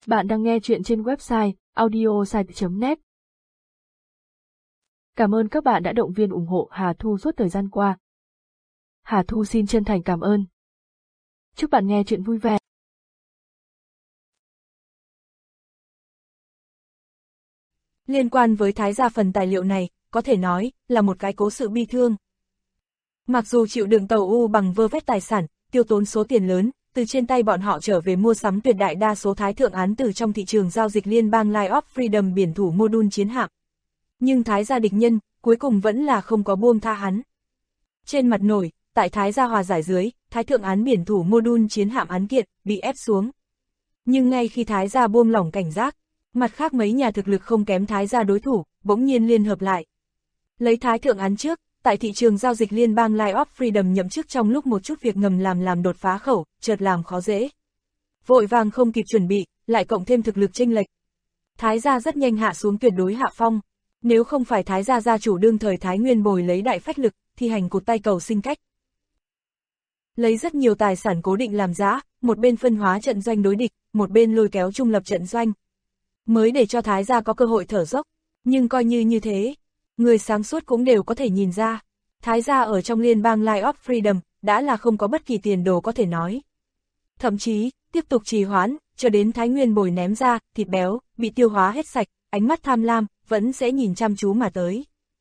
Bạn đang nghe chuyện trên website audiosite.net. Cảm ơn các bạn đã động viên ủng hộ Hà Thu suốt thời gian qua. Hà Thu xin chân thành cảm ơn. Chúc bạn nghe chuyện vui vẻ. Liên quan với Thái gia phần tài liệu này, có thể nói là một cái cố sự bi thương. Mặc dù chịu đựng tàu U bằng vơ vét tài sản, tiêu tốn số tiền lớn, từ trên tay bọn họ trở về mua sắm tuyệt đại đa số thái thượng án từ trong thị trường giao dịch liên bang Line of Freedom biển thủ mô đun chiến hạm. Nhưng Thái gia địch nhân, cuối cùng vẫn là không có buông tha hắn. Trên mặt nổi, tại Thái gia hòa giải dưới, thái thượng án biển thủ mô đun chiến hạm án kiện, bị ép xuống. Nhưng ngay khi Thái gia buông lỏng cảnh giác, mặt khác mấy nhà thực lực không kém Thái gia đối thủ, bỗng nhiên liên hợp lại. Lấy thái thượng án trước, tại thị trường giao dịch liên bang Line of Freedom nhậm chức trong lúc một chút việc ngầm làm đột phá khẩu, chợt làm khó dễ. Vội vàng không kịp chuẩn bị, lại cộng thêm thực lực chênh lệch. Thái gia rất nhanh hạ xuống tuyệt đối hạ phong. Nếu không phải Thái gia gia chủ đương thời Thái Nguyên Bồi lấy đại phách lực, thi hành cụt tay cầu sinh cách. Lấy rất nhiều tài sản cố định làm giá, một bên phân hóa trận doanh đối địch, một bên lôi kéo trung lập trận doanh. Mới để cho Thái gia có cơ hội thở dốc, nhưng coi như thế, người sáng suốt cũng đều có thể nhìn ra. Thái gia ở trong liên bang Line of Freedom, đã là không có bất kỳ tiền đồ có thể nói. Thậm chí, tiếp tục trì hoãn, cho đến Thái Nguyên Bồi ném ra, thịt béo, bị tiêu hóa hết sạch, ánh mắt tham lam, vẫn sẽ nhìn chăm chú mà tới.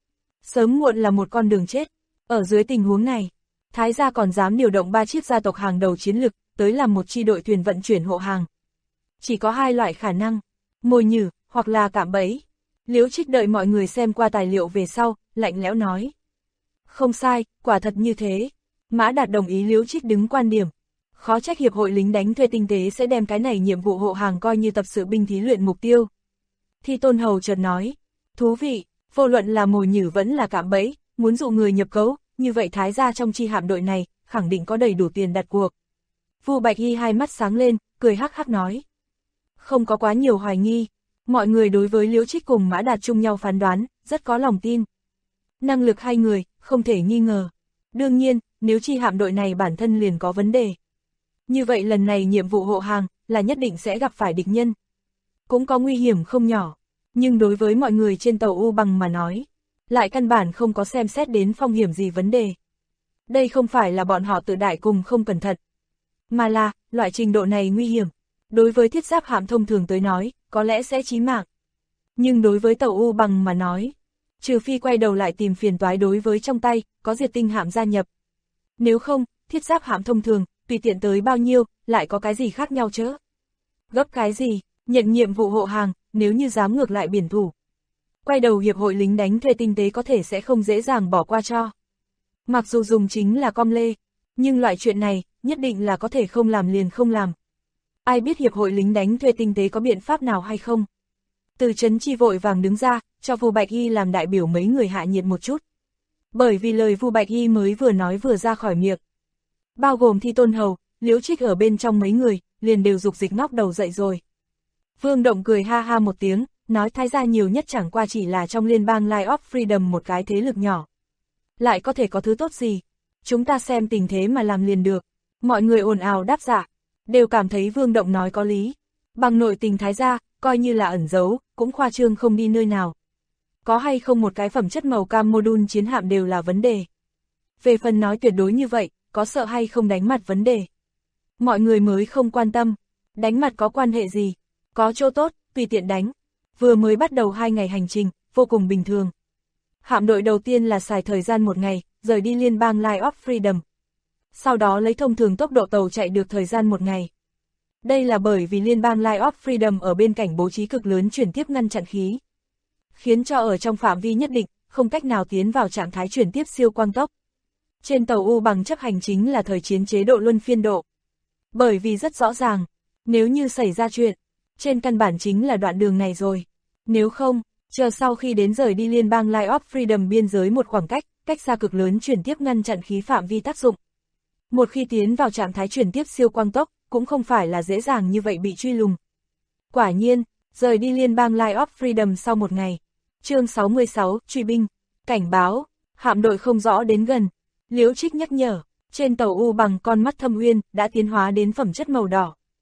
Sớm muộn là một con đường chết. Ở dưới tình huống này, Thái gia còn dám điều động 3 chiếc gia tộc hàng đầu chiến lực, tới làm một chi đội thuyền vận chuyển hộ hàng. Chỉ có hai loại khả năng, mồi nhử, hoặc là cạm bẫy. Liễu Trích đợi mọi người xem qua tài liệu về sau, lạnh lẽo nói. Không sai, quả thật như thế. Mã Đạt đồng ý Liễu Trích đứng quan điểm. Khó trách hiệp hội lính đánh thuê tinh tế sẽ đem cái này nhiệm vụ hộ hàng coi như tập sự binh thí luyện mục tiêu. Thi Tôn Hầu chợt nói, thú vị, vô luận là mồi nhử vẫn là cạm bẫy, muốn dụ người nhập cấu, như vậy Thái gia trong chi hạm đội này, khẳng định có đầy đủ tiền đặt cuộc. Vu Bạch Hy hai mắt sáng lên, cười hắc hắc nói. Không có quá nhiều hoài nghi, mọi người đối với Liễu Trích cùng Mã Đạt chung nhau phán đoán, rất có lòng tin. Năng lực hai người, không thể nghi ngờ. Đương nhiên, nếu chi hạm đội này bản thân liền có vấn đề. Như vậy lần này nhiệm vụ hộ hàng, là nhất định sẽ gặp phải địch nhân. Cũng có nguy hiểm không nhỏ, nhưng đối với mọi người trên tàu U bằng mà nói, lại căn bản không có xem xét đến phong hiểm gì vấn đề. Đây không phải là bọn họ tự đại cùng không cẩn thận, mà là, loại trình độ này nguy hiểm. Đối với thiết giáp hạm thông thường tới nói, có lẽ sẽ chí mạng. Nhưng đối với tàu U bằng mà nói, trừ phi quay đầu lại tìm phiền toái đối với trong tay, có diệt tinh hạm gia nhập. Nếu không, thiết giáp hạm thông thường, tùy tiện tới bao nhiêu, lại có cái gì khác nhau chứ? Gấp cái gì, nhận nhiệm vụ hộ hàng, nếu như dám ngược lại biển thủ. Quay đầu hiệp hội lính đánh thuê tinh tế có thể sẽ không dễ dàng bỏ qua cho. Mặc dù dùng chính là com lê, nhưng loại chuyện này, nhất định là có thể không làm liền không làm. Ai biết hiệp hội lính đánh thuê tinh tế có biện pháp nào hay không? Từ Trấn Chi vội vàng đứng ra, cho Vu Bạch Hy làm đại biểu mấy người hạ nhiệt một chút. Bởi vì lời Vu Bạch Hy mới vừa nói vừa ra khỏi miệng. Bao gồm Thi Tôn Hầu, Liễu Trích ở bên trong mấy người, liền đều dục dịch ngóc đầu dậy rồi. Vương Động cười ha ha một tiếng, nói Thái gia nhiều nhất chẳng qua chỉ là trong liên bang Line of Freedom một cái thế lực nhỏ. Lại có thể có thứ tốt gì? Chúng ta xem tình thế mà làm liền được. Mọi người ồn ào đáp dạ, đều cảm thấy Vương Động nói có lý. Bằng nội tình Thái gia, coi như là ẩn giấu, cũng khoa trương không đi nơi nào. Có hay không một cái phẩm chất màu cam mô đun chiến hạm đều là vấn đề. Về phần nói tuyệt đối như vậy, có sợ hay không đánh mặt vấn đề. Mọi người mới không quan tâm, đánh mặt có quan hệ gì, có chỗ tốt, tùy tiện đánh. Vừa mới bắt đầu 2 ngày hành trình, vô cùng bình thường. Hạm đội đầu tiên là xài thời gian 1 ngày, rời đi liên bang Line of Freedom. Sau đó lấy thông thường tốc độ tàu chạy được thời gian 1 ngày. Đây là bởi vì liên bang Line of Freedom ở bên cạnh bố trí cực lớn chuyển tiếp ngăn chặn khí. Khiến cho ở trong phạm vi nhất định, không cách nào tiến vào trạng thái chuyển tiếp siêu quang tốc. Trên tàu U bằng chấp hành chính là thời chiến chế độ luân phiên độ. Bởi vì rất rõ ràng, nếu như xảy ra chuyện, trên căn bản chính là đoạn đường này rồi. Nếu không, chờ sau khi đến rời đi liên bang Line of Freedom biên giới một khoảng cách xa cực lớn chuyển tiếp ngăn chặn khí phạm vi tác dụng. Một khi tiến vào trạng thái chuyển tiếp siêu quang tốc, cũng không phải là dễ dàng như vậy bị truy lùng. Quả nhiên, rời đi liên bang Line of Freedom sau 1 ngày. Chương 66, truy binh, cảnh báo, hạm đội không rõ đến gần. Liễu Trích nhắc nhở, trên tàu U bằng con mắt thâm uyên đã tiến hóa đến phẩm chất màu đỏ.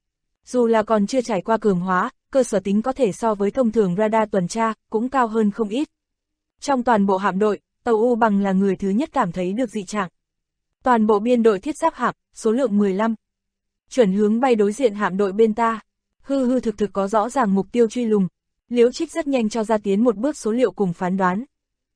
Dù là còn chưa trải qua cường hóa, cơ sở tính có thể so với thông thường radar tuần tra, cũng cao hơn không ít. Trong toàn bộ hạm đội, tàu U Bằng là người thứ nhất cảm thấy được dị trạng. Toàn bộ biên đội thiết giáp hạm, số lượng 15. Chuẩn hướng bay đối diện hạm đội bên ta. Hư thực có rõ ràng mục tiêu truy lùng. Liễu Trích rất nhanh cho ra tiến một bước số liệu cùng phán đoán.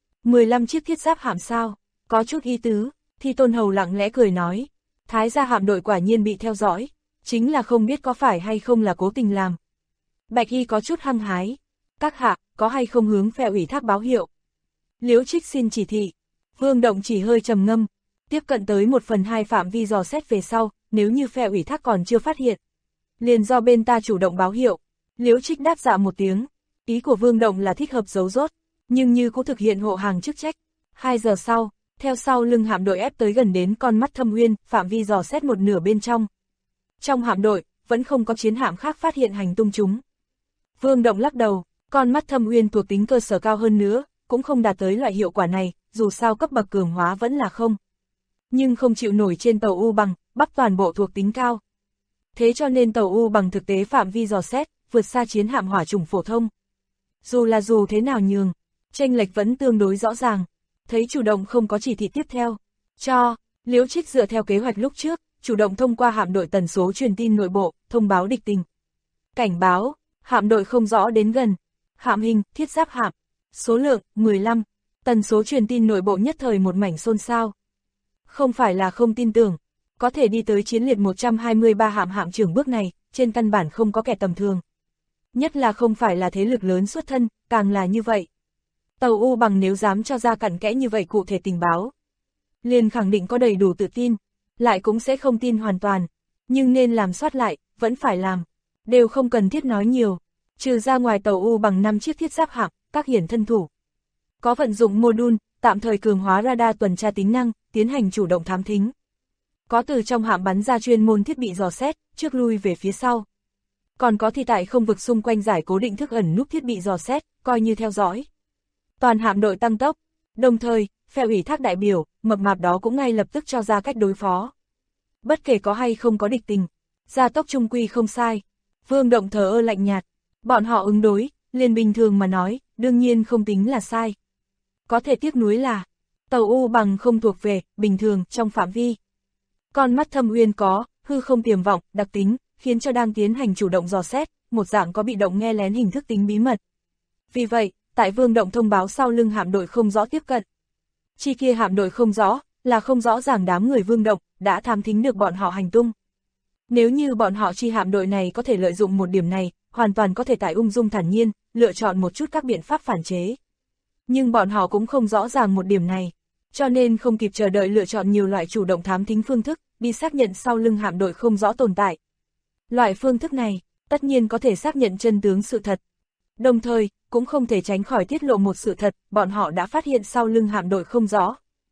15 chiếc thiết giáp hạm sao, có chút ý tứ, Thi Tôn Hầu lặng lẽ cười nói. Thái gia hạm đội quả nhiên bị theo dõi, chính là không biết có phải hay không là cố tình làm. Bạch Y có chút hăng hái. Các hạ, có hay không hướng phe ủy thác báo hiệu? Liễu Trích xin chỉ thị. Vương Động chỉ hơi trầm ngâm. Tiếp cận tới 1/2 phạm vi dò xét về sau, nếu như phe ủy thác còn chưa phát hiện, liền do bên ta chủ động báo hiệu. Liễu Trích đáp dạ một tiếng. Ý của Vương Động là thích hợp giấu rốt, nhưng như cũng thực hiện hộ hàng chức trách. 2 giờ sau, theo sau lưng hạm đội ép tới gần đến con mắt Thâm Uyên, phạm vi dò xét một nửa bên trong. Trong hạm đội, vẫn không có chiến hạm khác phát hiện hành tung chúng. Vương Động lắc đầu, con mắt Thâm Uyên thuộc tính cơ sở cao hơn nữa, cũng không đạt tới loại hiệu quả này, dù sao cấp bậc cường hóa vẫn là không. Nhưng không chịu nổi trên tàu U Bằng, bắt toàn bộ thuộc tính cao. Thế cho nên tàu U Bằng thực tế phạm vi dò xét, vượt xa chiến hạm hỏa chủng phổ thông. Dù thế nào nhường, chênh lệch vẫn tương đối rõ ràng. Thấy chủ động không có chỉ thị tiếp theo, Liễu Trích dựa theo kế hoạch lúc trước, chủ động thông qua hạm đội tần số truyền tin nội bộ, thông báo địch tình. Cảnh báo, hạm đội không rõ đến gần. Hạm hình, thiết giáp hạm. Số lượng, 15. Tần số truyền tin nội bộ nhất thời một mảnh xôn xao. Không phải là không tin tưởng, có thể đi tới chiến liệt 123 hạm trưởng bước này, trên căn bản không có kẻ tầm thường. Nhất là không phải là thế lực lớn xuất thân, càng là như vậy. Tàu U Bằng nếu dám cho ra cặn kẽ như vậy cụ thể tình báo, liền khẳng định có đầy đủ tự tin, lại cũng sẽ không tin hoàn toàn. Nhưng nên làm soát lại, vẫn phải làm. Đều không cần thiết nói nhiều. Trừ ra ngoài tàu U Bằng 5 chiếc thiết giáp hạm, các hiển thân thủ có vận dụng module, tạm thời cường hóa radar tuần tra tính năng, tiến hành chủ động thám thính. Có từ trong hạm bắn ra chuyên môn thiết bị dò xét, trước lui về phía sau. Còn có thì tại không vực xung quanh giải cố định thức ẩn núp thiết bị dò xét, coi như theo dõi. Toàn hạm đội tăng tốc, đồng thời, phe ủy thác đại biểu, mập mạp đó cũng ngay lập tức cho ra cách đối phó. Bất kể có hay không có địch tình, gia tốc trung quy không sai. Vương Động thờ ơ lạnh nhạt, bọn họ ứng đối, liền bình thường mà nói, đương nhiên không tính là sai. Có thể tiếc nuối là, tàu U Bằng không thuộc về, bình thường, trong phạm vi. Con mắt Thâm Uyên có, hư không tiềm vọng, đặc tính, khiến cho đang tiến hành chủ động dò xét, một dạng có bị động nghe lén hình thức tính bí mật. Vì vậy, tại Vương Động thông báo sau lưng hạm đội không rõ tiếp cận. Chi kia hạm đội không rõ, là không rõ ràng đám người Vương Động, đã thám thính được bọn họ hành tung. Nếu như bọn họ chi hạm đội này có thể lợi dụng một điểm này, hoàn toàn có thể tại ung dung thản nhiên, lựa chọn một chút các biện pháp phản chế. Nhưng bọn họ cũng không rõ ràng một điểm này, cho nên không kịp chờ đợi lựa chọn nhiều loại chủ động thám thính phương thức, đi xác nhận sau lưng hạm đội không rõ tồn tại. Loại phương thức này, tất nhiên có thể xác nhận chân tướng sự thật. Đồng thời, cũng không thể tránh khỏi tiết lộ một sự thật, bọn họ đã phát hiện sau lưng hạm đội không rõ.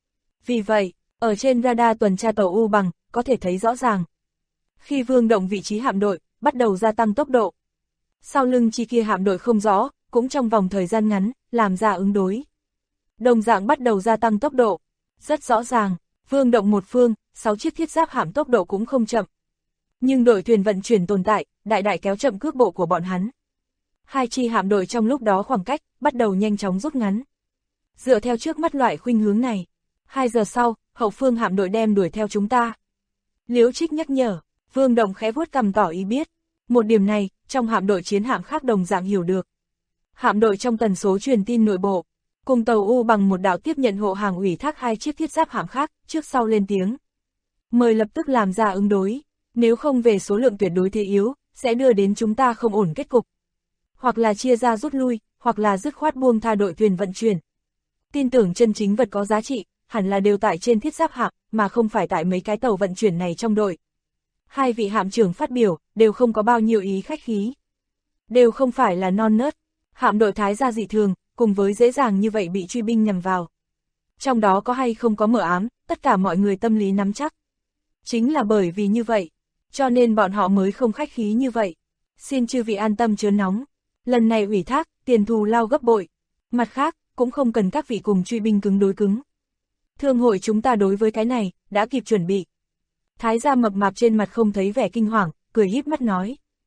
Vì vậy, ở trên radar tuần tra tàu U Bằng, có thể thấy rõ ràng. Khi Vương Động vị trí hạm đội, bắt đầu gia tăng tốc độ. Sau lưng chi kia hạm đội không rõ, cũng trong vòng thời gian ngắn, làm ra ứng đối. Đồng dạng bắt đầu gia tăng tốc độ. Rất rõ ràng, Vương Động một phương, 6 chiếc thiết giáp hạm tốc độ cũng không chậm. Nhưng đội thuyền vận chuyển tồn tại, đại kéo chậm cước bộ của bọn hắn. Hai chi hạm đội trong lúc đó khoảng cách, bắt đầu nhanh chóng rút ngắn. Dựa theo trước mắt loại khuynh hướng này, 2 giờ sau, hậu phương hạm đội đem đuổi theo chúng ta. Liễu Trích nhắc nhở, Vương Động khẽ vuốt cằm tỏ ý biết. Một điểm này, trong hạm đội chiến hạm khác đồng dạng hiểu được. Hạm đội trong tần số truyền tin nội bộ, cùng tàu U Bằng một đạo tiếp nhận hộ hàng ủy thác 2 chiếc thiết giáp hạm khác, trước sau lên tiếng. Mời lập tức làm ra ứng đối, nếu không về số lượng tuyệt đối thế yếu, sẽ đưa đến chúng ta không ổn kết cục. Hoặc là chia ra rút lui, hoặc là dứt khoát buông tha đội thuyền vận chuyển. Tin tưởng chân chính vật có giá trị, hẳn là đều tại trên thiết giáp hạm, mà không phải tại mấy cái tàu vận chuyển này trong đội. Hai vị hạm trưởng phát biểu, đều không có bao nhiêu ý khách khí. Đều không phải là non nớt, hạm đội thái gia dị thường, cùng với dễ dàng như vậy bị truy binh nhằm vào. Trong đó có hay không có mở ám, tất cả mọi người tâm lý nắm chắc. Chính là bởi vì như vậy, cho nên bọn họ mới không khách khí như vậy. Xin chư vị an tâm chớ nóng, lần này ủy thác, tiền thù lao gấp bội. Mặt khác, cũng không cần các vị cùng truy binh cứng đối cứng. Thương hội chúng ta đối với cái này, đã kịp chuẩn bị. Thái gia mập mạp trên mặt không thấy vẻ kinh hoàng, cười híp mắt nói.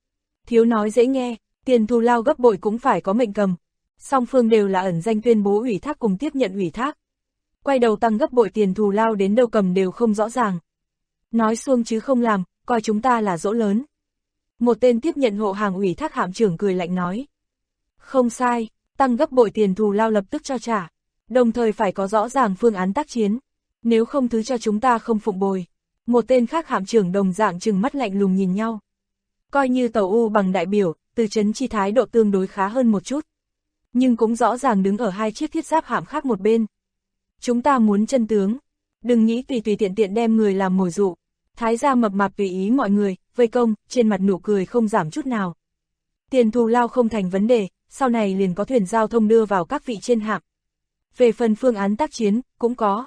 Thiếu nói dễ nghe, tiền thù lao gấp bội cũng phải có mệnh cầm. Song phương đều là ẩn danh tuyên bố ủy thác cùng tiếp nhận ủy thác. Quay đầu tăng gấp bội tiền thù lao đến đâu cầm đều không rõ ràng. Nói xuông chứ không làm, coi chúng ta là dỗ lớn. Một tên tiếp nhận hộ hàng ủy thác hạm trưởng cười lạnh nói. Không sai, tăng gấp bội tiền thù lao lập tức cho trả. Đồng thời phải có rõ ràng phương án tác chiến. Nếu không thứ cho chúng ta không phụng bồi. Một tên khác hạm trưởng đồng dạng trừng mắt lạnh lùng nhìn nhau. Coi như tàu U bằng đại biểu, Từ Chấn Chi thái độ tương đối khá hơn một chút. Nhưng cũng rõ ràng đứng ở hai chiếc thiết giáp hạm khác một bên. Chúng ta muốn chân tướng. Đừng nghĩ tùy tùy tiện tiện đem người làm mồi dụ. Thái gia mập mạp tùy ý mọi người, vây công, trên mặt nụ cười không giảm chút nào. Tiền thù lao không thành vấn đề, sau này liền có thuyền giao thông đưa vào các vị trên hạm. Về phần phương án tác chiến, cũng có.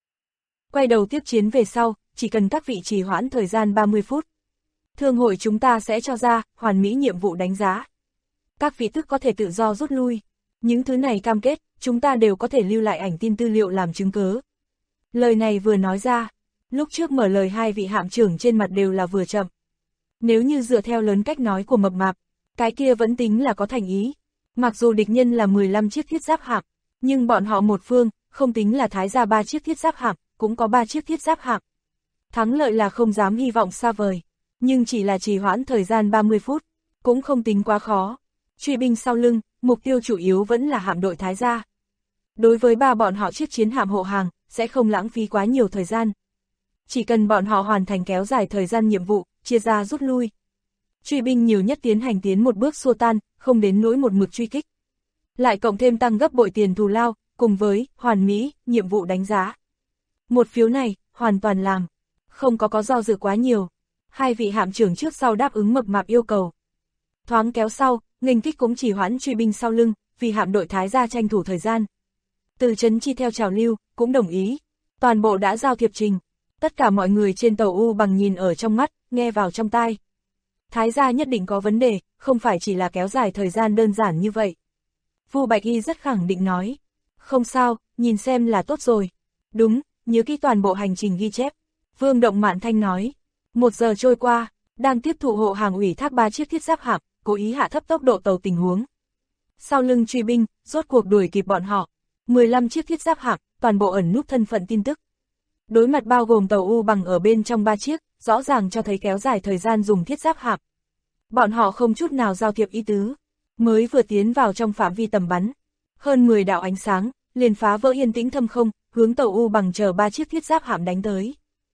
Quay đầu tiếp chiến về sau, chỉ cần các vị trì hoãn thời gian 30 phút. Thương hội chúng ta sẽ cho ra, hoàn mỹ nhiệm vụ đánh giá. Các vị tức có thể tự do rút lui. Những thứ này cam kết, chúng ta đều có thể lưu lại ảnh tin tư liệu làm chứng cớ. Lời này vừa nói ra, lúc trước mở lời hai vị hạm trưởng trên mặt đều là vừa chậm. Nếu như dựa theo lớn cách nói của mập mạp, cái kia vẫn tính là có thành ý. Mặc dù địch nhân là 15 chiếc thiết giáp hạm, nhưng bọn họ một phương, không tính là thái gia 3 chiếc thiết giáp hạm, cũng có 3 chiếc thiết giáp hạm. Thắng lợi là không dám hy vọng xa vời, nhưng chỉ là trì hoãn thời gian 30 phút, cũng không tính quá khó. Truy binh sau lưng, mục tiêu chủ yếu vẫn là hạm đội thái gia. Đối với ba bọn họ chiếc chiến hạm hộ hàng, sẽ không lãng phí quá nhiều thời gian. Chỉ cần bọn họ hoàn thành kéo dài thời gian nhiệm vụ, chia ra rút lui. Truy binh nhiều nhất tiến hành tiến một bước xua tan, không đến nỗi một mực truy kích. Lại cộng thêm tăng gấp bội tiền thù lao, cùng với hoàn mỹ, nhiệm vụ đánh giá. Một phiếu này, hoàn toàn làm. Không có do dự quá nhiều. Hai vị hạm trưởng trước sau đáp ứng mập mạp yêu cầu. Thoáng kéo sau, nghênh kích cũng chỉ hoãn truy binh sau lưng, vì hạm đội thái gia tranh thủ thời gian. Từ Chấn Chi theo trào lưu, cũng đồng ý. Toàn bộ đã giao thiệp trình. Tất cả mọi người trên tàu U bằng nhìn ở trong mắt, nghe vào trong tai. Thái gia nhất định có vấn đề, không phải chỉ là kéo dài thời gian đơn giản như vậy. Vu Bạch Y rất khẳng định nói. Không sao, nhìn xem là tốt rồi. Đúng, nhớ kỹ toàn bộ hành trình ghi chép. Vương Động Mạn Thanh nói. 1 giờ trôi qua, đang tiếp thụ hộ hàng ủy thác 3 chiếc thiết giáp hạm, cố ý hạ thấp tốc độ tàu tình huống. Sau lưng truy binh, rốt cuộc đuổi kịp bọn họ. 15 chiếc thiết giáp hạm, toàn bộ ẩn núp thân phận tin tức. Đối mặt bao gồm tàu U bằng ở bên trong 3 chiếc, rõ ràng cho thấy kéo dài thời gian dùng thiết giáp hạm. Bọn họ không chút nào giao thiệp ý tứ, mới vừa tiến vào trong phạm vi tầm bắn. Hơn 10 đạo ánh sáng, liền phá vỡ yên tĩnh thâm không, hướng tàu U bằng chờ 3 chiếc thiết giáp hạm đánh tới.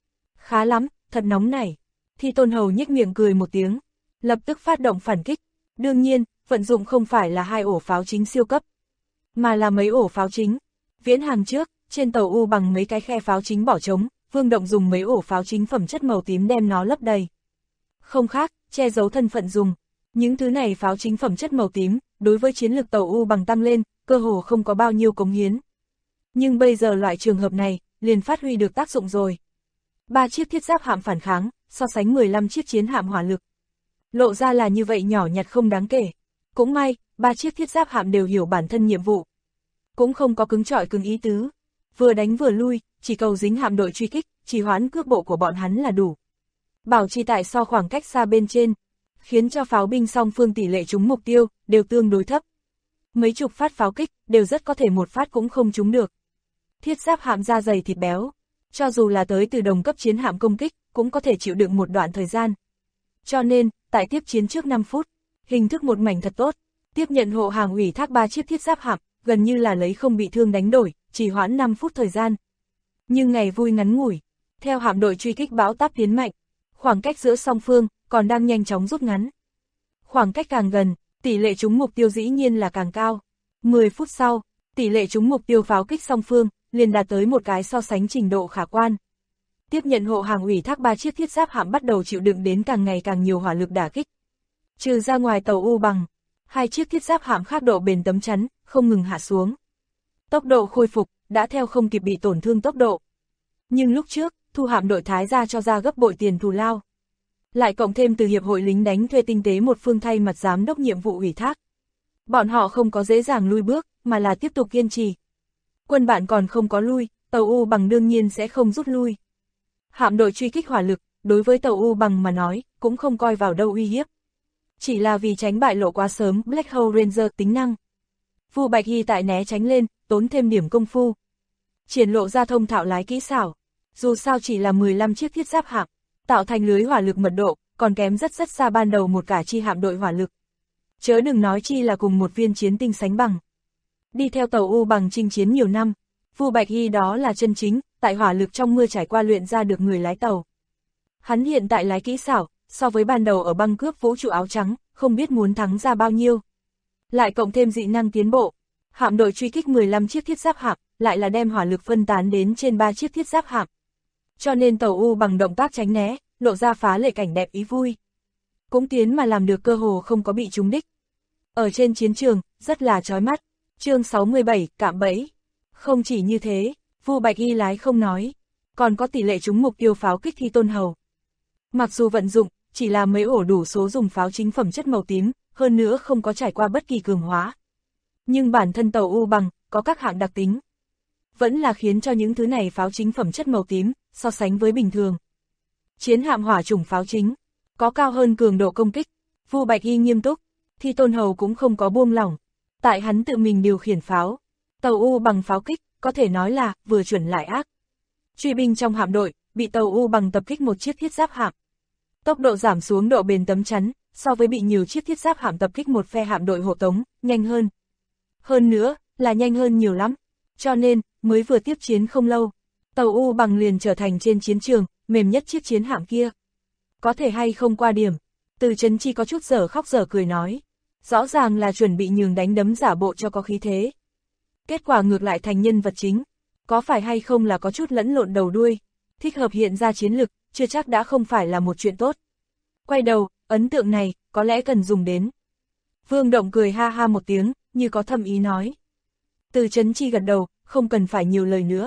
Khá lắm, thật nóng nảy. Thi Tôn Hầu nhếch miệng cười một tiếng, lập tức phát động phản kích. Đương nhiên, vận dụng không phải là 2 ổ pháo chính siêu cấp, mà là mấy ổ pháo chính. Viễn hàng trước, trên tàu U bằng mấy cái khe pháo chính bỏ trống, Vương Động dùng mấy ổ pháo chính phẩm chất màu tím đem nó lấp đầy. Không khác, che giấu thân phận dùng. Những thứ này pháo chính phẩm chất màu tím, đối với chiến lược tàu U bằng tăng lên, cơ hồ không có bao nhiêu cống hiến. Nhưng bây giờ loại trường hợp này, liền phát huy được tác dụng rồi. 3 chiếc thiết giáp hạm phản kháng, so sánh 15 chiếc chiến hạm hỏa lực. Lộ ra là như vậy nhỏ nhặt không đáng kể. Cũng may, 3 chiếc thiết giáp hạm đều hiểu bản thân nhiệm vụ. Cũng không có cứng trọi cứng ý tứ. Vừa đánh vừa lui, chỉ cầu dính hạm đội truy kích, trì hoãn cước bộ của bọn hắn là đủ. Bảo trì tại so khoảng cách xa bên trên, khiến cho pháo binh song phương tỷ lệ trúng mục tiêu, đều tương đối thấp. Mấy chục phát pháo kích, đều rất có thể một phát cũng không trúng được. Thiết giáp hạm da dày thịt béo, cho dù là tới từ đồng cấp chiến hạm công kích, cũng có thể chịu đựng một đoạn thời gian. Cho nên, tại tiếp chiến trước 5 phút, hình thức một mảnh thật tốt, tiếp nhận hộ hàng ủy thác 3 chiếc thiết giáp hạm, gần như là lấy không bị thương đánh đổi, chỉ hoãn 5 phút thời gian. Nhưng ngày vui ngắn ngủi, theo hạm đội truy kích bão táp tiến mạnh, khoảng cách giữa song phương còn đang nhanh chóng rút ngắn. Khoảng cách càng gần, tỷ lệ trúng mục tiêu dĩ nhiên là càng cao. 10 phút sau, tỷ lệ trúng mục tiêu pháo kích song phương liền đạt tới một cái so sánh trình độ khả quan. Tiếp nhận hộ hàng ủy thác 3 chiếc thiết giáp hạm bắt đầu chịu đựng đến càng ngày càng nhiều hỏa lực đả kích. Trừ ra ngoài tàu U bằng, 2 chiếc thiết giáp hạm khác độ bền tấm chắn, không ngừng hạ xuống. Tốc độ khôi phục đã theo không kịp bị tổn thương tốc độ. Nhưng lúc trước, thu hạm đội thái gia cho ra gấp bội tiền thù lao. Lại cộng thêm từ hiệp hội lính đánh thuê tinh tế một phương thay mặt giám đốc nhiệm vụ ủy thác. Bọn họ không có dễ dàng lui bước, mà là tiếp tục kiên trì. Quân bạn còn không có lui, tàu U bằng đương nhiên sẽ không rút lui. Hạm đội truy kích hỏa lực, đối với tàu U bằng mà nói, cũng không coi vào đâu uy hiếp. Chỉ là vì tránh bại lộ quá sớm Black Hole Ranger tính năng. Vu Bạch Hy tại né tránh lên, tốn thêm điểm công phu. Triển lộ ra thông thạo lái kỹ xảo. Dù sao chỉ là 15 chiếc thiết giáp hạm, tạo thành lưới hỏa lực mật độ, còn kém rất xa ban đầu một cả chi hạm đội hỏa lực. Chớ đừng nói chi là cùng một viên chiến tinh sánh bằng. Đi theo tàu U bằng chinh chiến nhiều năm, Vu Bạch Hy đó là chân chính, tại hỏa lực trong mưa trải qua luyện ra được người lái tàu. Hắn hiện tại lái kỹ xảo, so với ban đầu ở băng cướp vũ trụ áo trắng, không biết muốn thắng ra bao nhiêu. Lại cộng thêm dị năng tiến bộ, hạm đội truy kích 15 chiếc thiết giáp hạm, lại là đem hỏa lực phân tán đến trên 3 chiếc thiết giáp hạm. Cho nên tàu U bằng động tác tránh né, lộ ra phá lệ cảnh đẹp ý vui. Cũng tiến mà làm được cơ hồ không có bị trúng đích. Ở trên chiến trường, rất là chói mắt. Chương 67, cạm bẫy. Không chỉ như thế, Vu Bạch Hy lái không nói, còn có tỷ lệ trúng mục tiêu pháo kích Thi Tôn Hầu. Mặc dù vận dụng, chỉ là mấy ổ đủ số dùng pháo chính phẩm chất màu tím, hơn nữa không có trải qua bất kỳ cường hóa. Nhưng bản thân tàu U bằng, có các hạng đặc tính. Vẫn là khiến cho những thứ này pháo chính phẩm chất màu tím, so sánh với bình thường. Chiến hạm hỏa chủng pháo chính, có cao hơn cường độ công kích. Vu Bạch Hy nghiêm túc, Thi Tôn Hầu cũng không có buông lỏng. Tại hắn tự mình điều khiển pháo, tàu U bằng pháo kích, có thể nói là vừa chuẩn lại ác. Truy binh trong hạm đội, bị tàu U bằng tập kích một chiếc thiết giáp hạm. Tốc độ giảm xuống độ bền tấm chắn, so với bị nhiều chiếc thiết giáp hạm tập kích một phe hạm đội hộ tống, nhanh hơn. Hơn nữa, là nhanh hơn nhiều lắm. Cho nên, mới vừa tiếp chiến không lâu, tàu U bằng liền trở thành trên chiến trường, mềm nhất chiếc chiến hạm kia. Có thể hay không qua điểm, Từ Chấn Chi có chút dở khóc dở cười nói. Rõ ràng là chuẩn bị nhường đánh đấm giả bộ cho có khí thế. Kết quả ngược lại thành nhân vật chính. Có phải hay không là có chút lẫn lộn đầu đuôi, thích hợp hiện ra chiến lực, chưa chắc đã không phải là một chuyện tốt. Quay đầu, ấn tượng này, có lẽ cần dùng đến. Vương Động cười ha ha một tiếng, như có thâm ý nói. Từ Chấn Chi gật đầu, không cần phải nhiều lời nữa.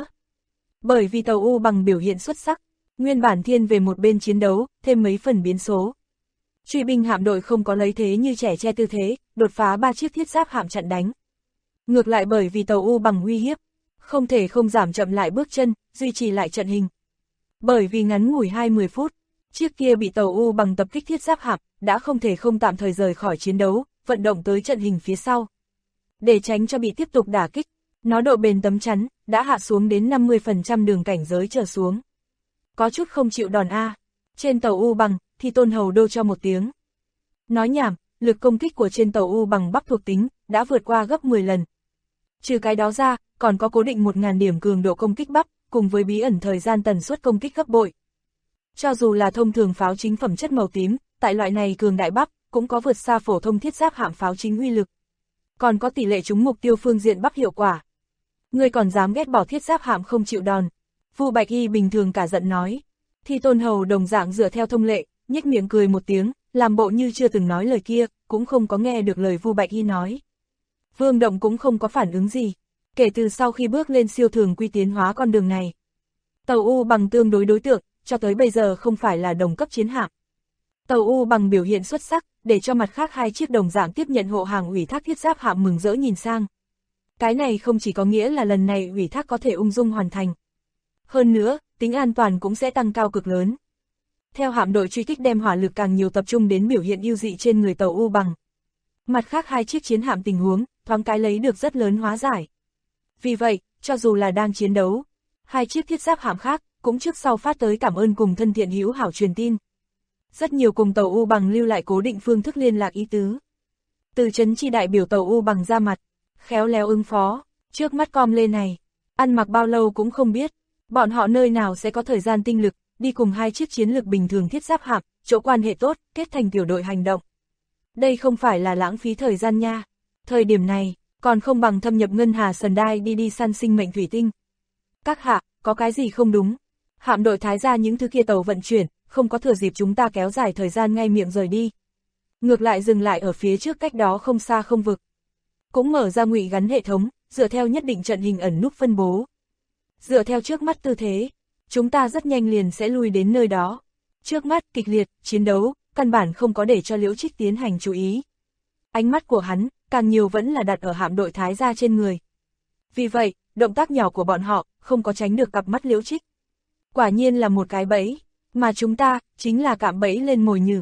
Bởi vì tàu U bằng biểu hiện xuất sắc, nguyên bản thiên về một bên chiến đấu, thêm mấy phần biến số. Truy binh hạm đội không có lấy thế như trẻ che tư thế, đột phá 3 chiếc thiết giáp hạm chặn đánh. Ngược lại bởi vì tàu U bằng uy hiếp, không thể không giảm chậm lại bước chân, duy trì lại trận hình. Bởi vì ngắn ngủi 20 phút, chiếc kia bị tàu U bằng tập kích thiết giáp hạm, đã không thể không tạm thời rời khỏi chiến đấu, vận động tới trận hình phía sau. Để tránh cho bị tiếp tục đả kích, nó độ bền tấm chắn, đã hạ xuống đến 50% đường cảnh giới trở xuống. Có chút không chịu đòn A, trên tàu U bằng, thì Tôn Hầu đô cho một tiếng. Nói nhảm, lực công kích của trên tàu U bằng bắp thuộc tính, đã vượt qua gấp 10 lần. Trừ cái đó ra, còn có cố định 1000 điểm cường độ công kích bắp, cùng với bí ẩn thời gian tần suất công kích gấp bội. Cho dù là thông thường pháo chính phẩm chất màu tím, tại loại này cường đại bắp, cũng có vượt xa phổ thông thiết giáp hạm pháo chính uy lực. Còn có tỷ lệ trúng mục tiêu phương diện bắp hiệu quả. Ngươi còn dám ghét bỏ thiết giáp hạm không chịu đòn. Vu Bạch Hy bình thường cả giận nói. Thi Tôn Hầu đồng dạng dựa theo thông lệ, nhếch miệng cười một tiếng, làm bộ như chưa từng nói lời kia, cũng không có nghe được lời Vu Bạch Hy nói. Vương Động cũng không có phản ứng gì. Kể từ sau khi bước lên siêu thường quy tiến hóa con đường này, tàu U bằng tương đối đối tượng, cho tới bây giờ không phải là đồng cấp chiến hạm. Tàu U bằng biểu hiện xuất sắc, để cho mặt khác 2 chiếc đồng dạng tiếp nhận hộ hàng ủy thác thiết giáp hạm mừng rỡ nhìn sang. Cái này không chỉ có nghĩa là lần này ủy thác có thể ung dung hoàn thành. Hơn nữa, tính an toàn cũng sẽ tăng cao cực lớn. Theo hạm đội truy kích đem hỏa lực càng nhiều tập trung đến biểu hiện ưu dị trên người tàu U bằng. Mặt khác 2 chiếc chiến hạm tình huống, thoáng cái lấy được rất lớn hóa giải. Vì vậy, cho dù là đang chiến đấu, 2 chiếc thiết giáp hạm khác, cũng trước sau phát tới cảm ơn cùng thân thiện hữu hảo truyền tin. Rất nhiều cùng tàu U bằng lưu lại cố định phương thức liên lạc ý tứ. Từ Chấn Chi đại biểu tàu U bằng ra mặt, khéo léo ứng phó, trước mắt com lê này, ăn mặc bao lâu cũng không biết, bọn họ nơi nào sẽ có thời gian tinh lực, đi cùng 2 chiếc chiến lược bình thường thiết giáp hạm, chỗ quan hệ tốt, kết thành tiểu đội hành động. Đây không phải là lãng phí thời gian nha, thời điểm này, còn không bằng thâm nhập ngân hà sần đai đi săn sinh mệnh thủy tinh. Các hạ, có cái gì không đúng? Hạm đội Thái ra những thứ kia tàu vận chuyển, không có thừa dịp chúng ta kéo dài thời gian ngay miệng rời đi. Ngược lại dừng lại ở phía trước cách đó không xa không vực. Cũng mở ra ngụy gắn hệ thống, dựa theo nhất định trận hình ẩn núp phân bố. Dựa theo trước mắt tư thế, chúng ta rất nhanh liền sẽ lui đến nơi đó. Trước mắt, kịch liệt, chiến đấu, căn bản không có để cho Liễu Trích tiến hành chú ý. Ánh mắt của hắn, càng nhiều vẫn là đặt ở hạm đội Thái gia trên người. Vì vậy, động tác nhỏ của bọn họ, không có tránh được cặp mắt Liễu Trích. Quả nhiên là một cái bẫy, mà chúng ta, chính là cạm bẫy lên mồi nhử.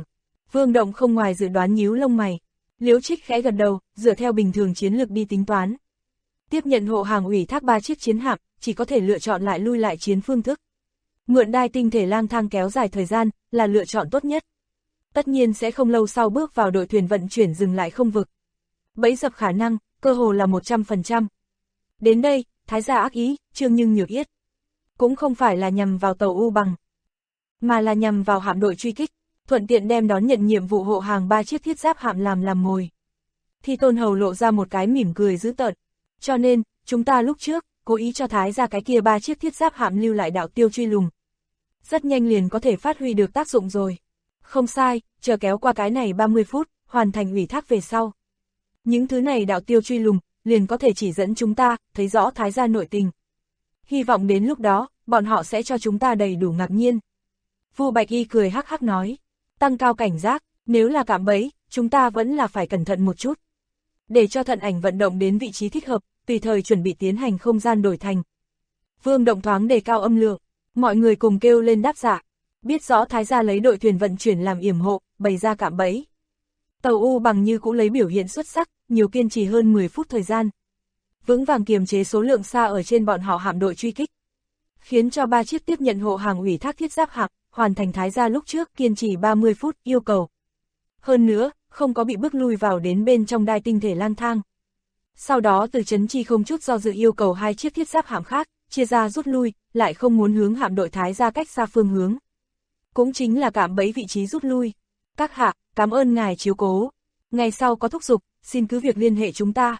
Vương Động không ngoài dự đoán nhíu lông mày. Liễu Trích khẽ gật đầu, dựa theo bình thường chiến lược đi tính toán. Tiếp nhận hộ hàng ủy thác 3 chiếc chiến hạm, chỉ có thể lựa chọn lại lui lại chiến phương thức. Mượn đai tinh thể lang thang kéo dài thời gian, là lựa chọn tốt nhất. Tất nhiên sẽ không lâu sau bước vào đội thuyền vận chuyển dừng lại không vực. Bẫy dập khả năng, cơ hồ là 100%. Đến đây, Thái gia ác ý, Trương Nhưng Nhược Yết. Cũng không phải là nhằm vào tàu U Bằng, mà là nhằm vào hạm đội truy kích, thuận tiện đem đón nhận nhiệm vụ hộ hàng 3 chiếc thiết giáp hạm làm mồi. Thi Tôn Hầu lộ ra một cái mỉm cười dữ tợn. Cho nên, chúng ta lúc trước, cố ý cho Thái gia cái kia 3 chiếc thiết giáp hạm lưu lại đạo tiêu truy lùng. Rất nhanh liền có thể phát huy được tác dụng rồi. Không sai, chờ kéo qua cái này 30 phút, hoàn thành ủy thác về sau. Những thứ này đạo tiêu truy lùng, liền có thể chỉ dẫn chúng ta, thấy rõ Thái gia nội tình. Hy vọng đến lúc đó, bọn họ sẽ cho chúng ta đầy đủ ngạc nhiên. Vu Bạch Y cười hắc hắc nói, tăng cao cảnh giác, nếu là cạm bẫy, chúng ta vẫn là phải cẩn thận một chút. Để cho thận ảnh vận động đến vị trí thích hợp, tùy thời chuẩn bị tiến hành không gian đổi thành. Vương Động thoáng đề cao âm lượng, mọi người cùng kêu lên đáp dạ. Biết rõ Thái gia lấy đội thuyền vận chuyển làm yểm hộ, bày ra cạm bẫy. Tàu U Bằng như cũng lấy biểu hiện xuất sắc, nhiều kiên trì hơn 10 phút thời gian. Vững vàng kiềm chế số lượng xa ở trên bọn họ hạm đội truy kích. Khiến cho 3 chiếc tiếp nhận hộ hàng ủy thác thiết giáp hạm, hoàn thành Thái gia lúc trước kiên trì 30 phút yêu cầu. Hơn nữa, không có bị bước lui vào đến bên trong đai tinh thể lang thang. Sau đó từ Trấn Chi không chút do dự yêu cầu 2 chiếc thiết giáp hạm khác, chia ra rút lui, lại không muốn hướng hạm đội Thái gia cách xa phương hướng. Cũng chính là cạm bẫy vị trí rút lui. Các hạ, cảm ơn ngài chiếu cố. Ngày sau có thúc giục, xin cứ việc liên hệ chúng ta.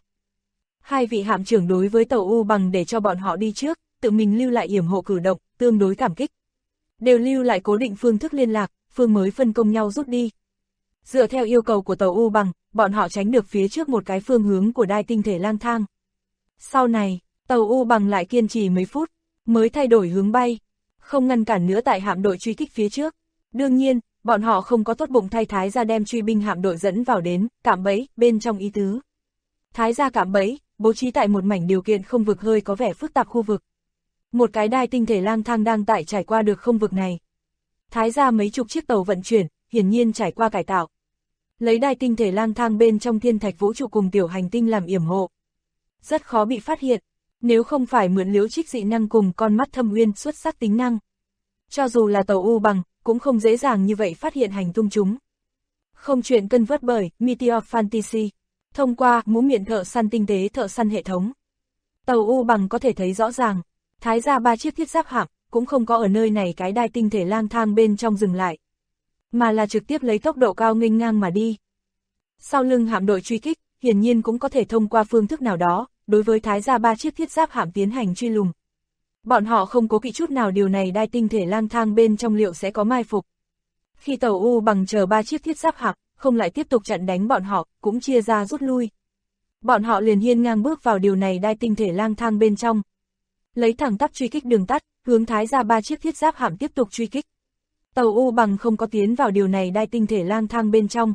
2 vị hạm trưởng đối với tàu U Bằng để cho bọn họ đi trước, tự mình lưu lại yểm hộ cử động, tương đối cảm kích. Đều lưu lại cố định phương thức liên lạc, phương mới phân công nhau rút đi. Dựa theo yêu cầu của tàu U Bằng, bọn họ tránh được phía trước một cái phương hướng của đai tinh thể lang thang. Sau này, tàu U Bằng lại kiên trì mấy phút, mới thay đổi hướng bay, không ngăn cản nữa tại hạm đội truy kích phía trước. Đương nhiên, bọn họ không có tốt bụng thay Thái gia đem truy binh hạm đội dẫn vào đến, cạm bẫy, bên trong ý tứ. Thái gia cạm bẫy, bố trí tại một mảnh điều kiện không vực hơi có vẻ phức tạp khu vực. Một cái đai tinh thể lang thang đang tại trải qua được không vực này. Thái gia mấy chục chiếc tàu vận chuyển, hiển nhiên trải qua cải tạo. Lấy đai tinh thể lang thang bên trong thiên thạch vũ trụ cùng tiểu hành tinh làm yểm hộ. Rất khó bị phát hiện, nếu không phải mượn Liễu Trích dị năng cùng con mắt thâm uyên xuất sắc tính năng. Cho dù là tàu U Bằng, cũng không dễ dàng như vậy phát hiện hành tung chúng. Không chuyện cân vớt bởi Meteor Fantasy, thông qua mũ miệng thợ săn tinh tế thợ săn hệ thống. Tàu U Bằng có thể thấy rõ ràng, Thái gia 3 chiếc thiết giáp hạm, cũng không có ở nơi này cái đai tinh thể lang thang bên trong dừng lại, mà là trực tiếp lấy tốc độ cao nghênh ngang mà đi. Sau lưng hạm đội truy kích, hiển nhiên cũng có thể thông qua phương thức nào đó, đối với Thái gia 3 chiếc thiết giáp hạm tiến hành truy lùng. Bọn họ không cố kỵ chút nào điều này đai tinh thể lang thang bên trong liệu sẽ có mai phục. Khi tàu U Bằng chờ 3 chiếc thiết giáp hạm, không lại tiếp tục chặn đánh bọn họ, cũng chia ra rút lui. Bọn họ liền hiên ngang bước vào điều này đai tinh thể lang thang bên trong. Lấy thẳng tắp truy kích đường tắt, hướng Thái gia 3 chiếc thiết giáp hạm tiếp tục truy kích. Tàu U Bằng không có tiến vào điều này đai tinh thể lang thang bên trong,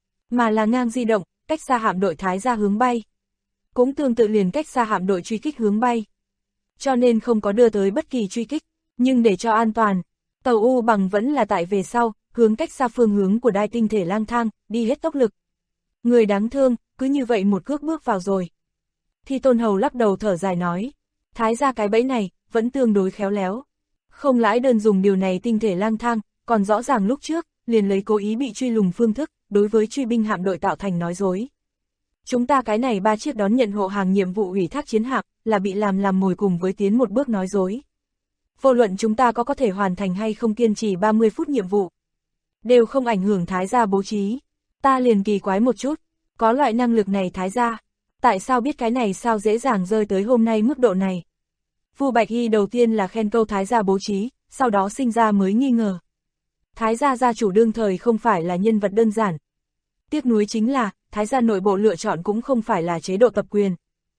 mà là ngang di động, cách xa hạm đội Thái gia hướng bay. Cũng tương tự liền cách xa hạm đội truy kích hướng bay. Cho nên không có đưa tới bất kỳ truy kích, nhưng để cho an toàn, tàu U Bằng vẫn là tại về sau, hướng cách xa phương hướng của đai tinh thể lang thang, đi hết tốc lực. Người đáng thương, cứ như vậy một cước bước vào rồi. Thi Tôn Hầu lắc đầu thở dài nói, Thái gia cái bẫy này, vẫn tương đối khéo léo. Không lãi đơn dùng điều này tinh thể lang thang, còn rõ ràng lúc trước, liền lấy cố ý bị truy lùng phương thức, đối với truy binh hạm đội tạo thành nói dối. Chúng ta cái này 3 chiếc đón nhận hộ hàng nhiệm vụ ủy thác chiến hạm, là bị làm mồi cùng với tiến một bước nói dối. Vô luận chúng ta có thể hoàn thành hay không kiên trì 30 phút nhiệm vụ, đều không ảnh hưởng Thái gia bố trí. Ta liền kỳ quái một chút, có loại năng lực này Thái gia, tại sao biết cái này sao dễ dàng rơi tới hôm nay mức độ này. Vu Bạch Hy đầu tiên là khen câu Thái gia bố trí, sau đó sinh ra mới nghi ngờ. Thái gia gia chủ đương thời không phải là nhân vật đơn giản. Tiếc nuối chính là, Thái gia nội bộ lựa chọn cũng không phải là chế độ tập quyền,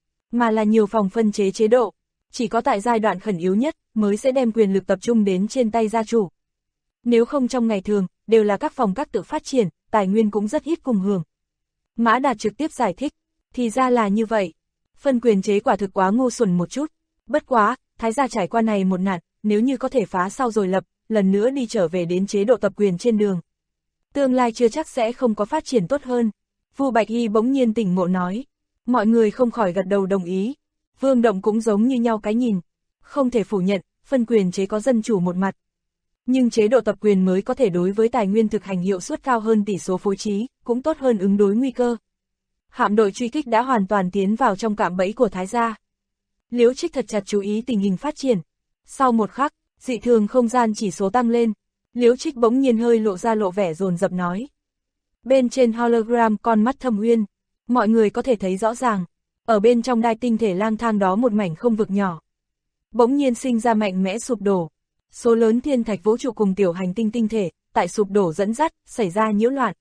mà là nhiều phòng phân chế chế độ. Chỉ có tại giai đoạn khẩn yếu nhất, mới sẽ đem quyền lực tập trung đến trên tay gia chủ. Nếu không trong ngày thường, đều là các phòng các tự phát triển, tài nguyên cũng rất ít cùng hưởng. Mã Đạt trực tiếp giải thích, thì ra là như vậy. Phân quyền chế quả thực quá ngu xuẩn một chút. Bất quá, Thái gia trải qua này một nạn, nếu như có thể phá sau rồi lập, lần nữa đi trở về đến chế độ tập quyền trên đường. Tương lai chưa chắc sẽ không có phát triển tốt hơn. Vu Bạch Y bỗng nhiên tỉnh ngộ nói. Mọi người không khỏi gật đầu đồng ý. Vương Động cũng giống như nhau cái nhìn. Không thể phủ nhận, phân quyền chế có dân chủ một mặt. Nhưng chế độ tập quyền mới có thể đối với tài nguyên thực hành hiệu suất cao hơn tỷ số phối trí, cũng tốt hơn ứng đối nguy cơ. Hạm đội truy kích đã hoàn toàn tiến vào trong cạm bẫy của Thái gia. Liễu Trích thật chặt chú ý tình hình phát triển. Sau một khắc, dị thường không gian chỉ số tăng lên. Liễu Trích bỗng nhiên hơi lộ ra lộ vẻ dồn dập nói. Bên trên hologram con mắt Thâm Uyên, mọi người có thể thấy rõ ràng, ở bên trong đai tinh thể lang thang đó một mảnh không vực nhỏ. Bỗng nhiên sinh ra mạnh mẽ sụp đổ. Số lớn thiên thạch vũ trụ cùng tiểu hành tinh tinh thể, tại sụp đổ dẫn dắt, xảy ra nhiễu loạn.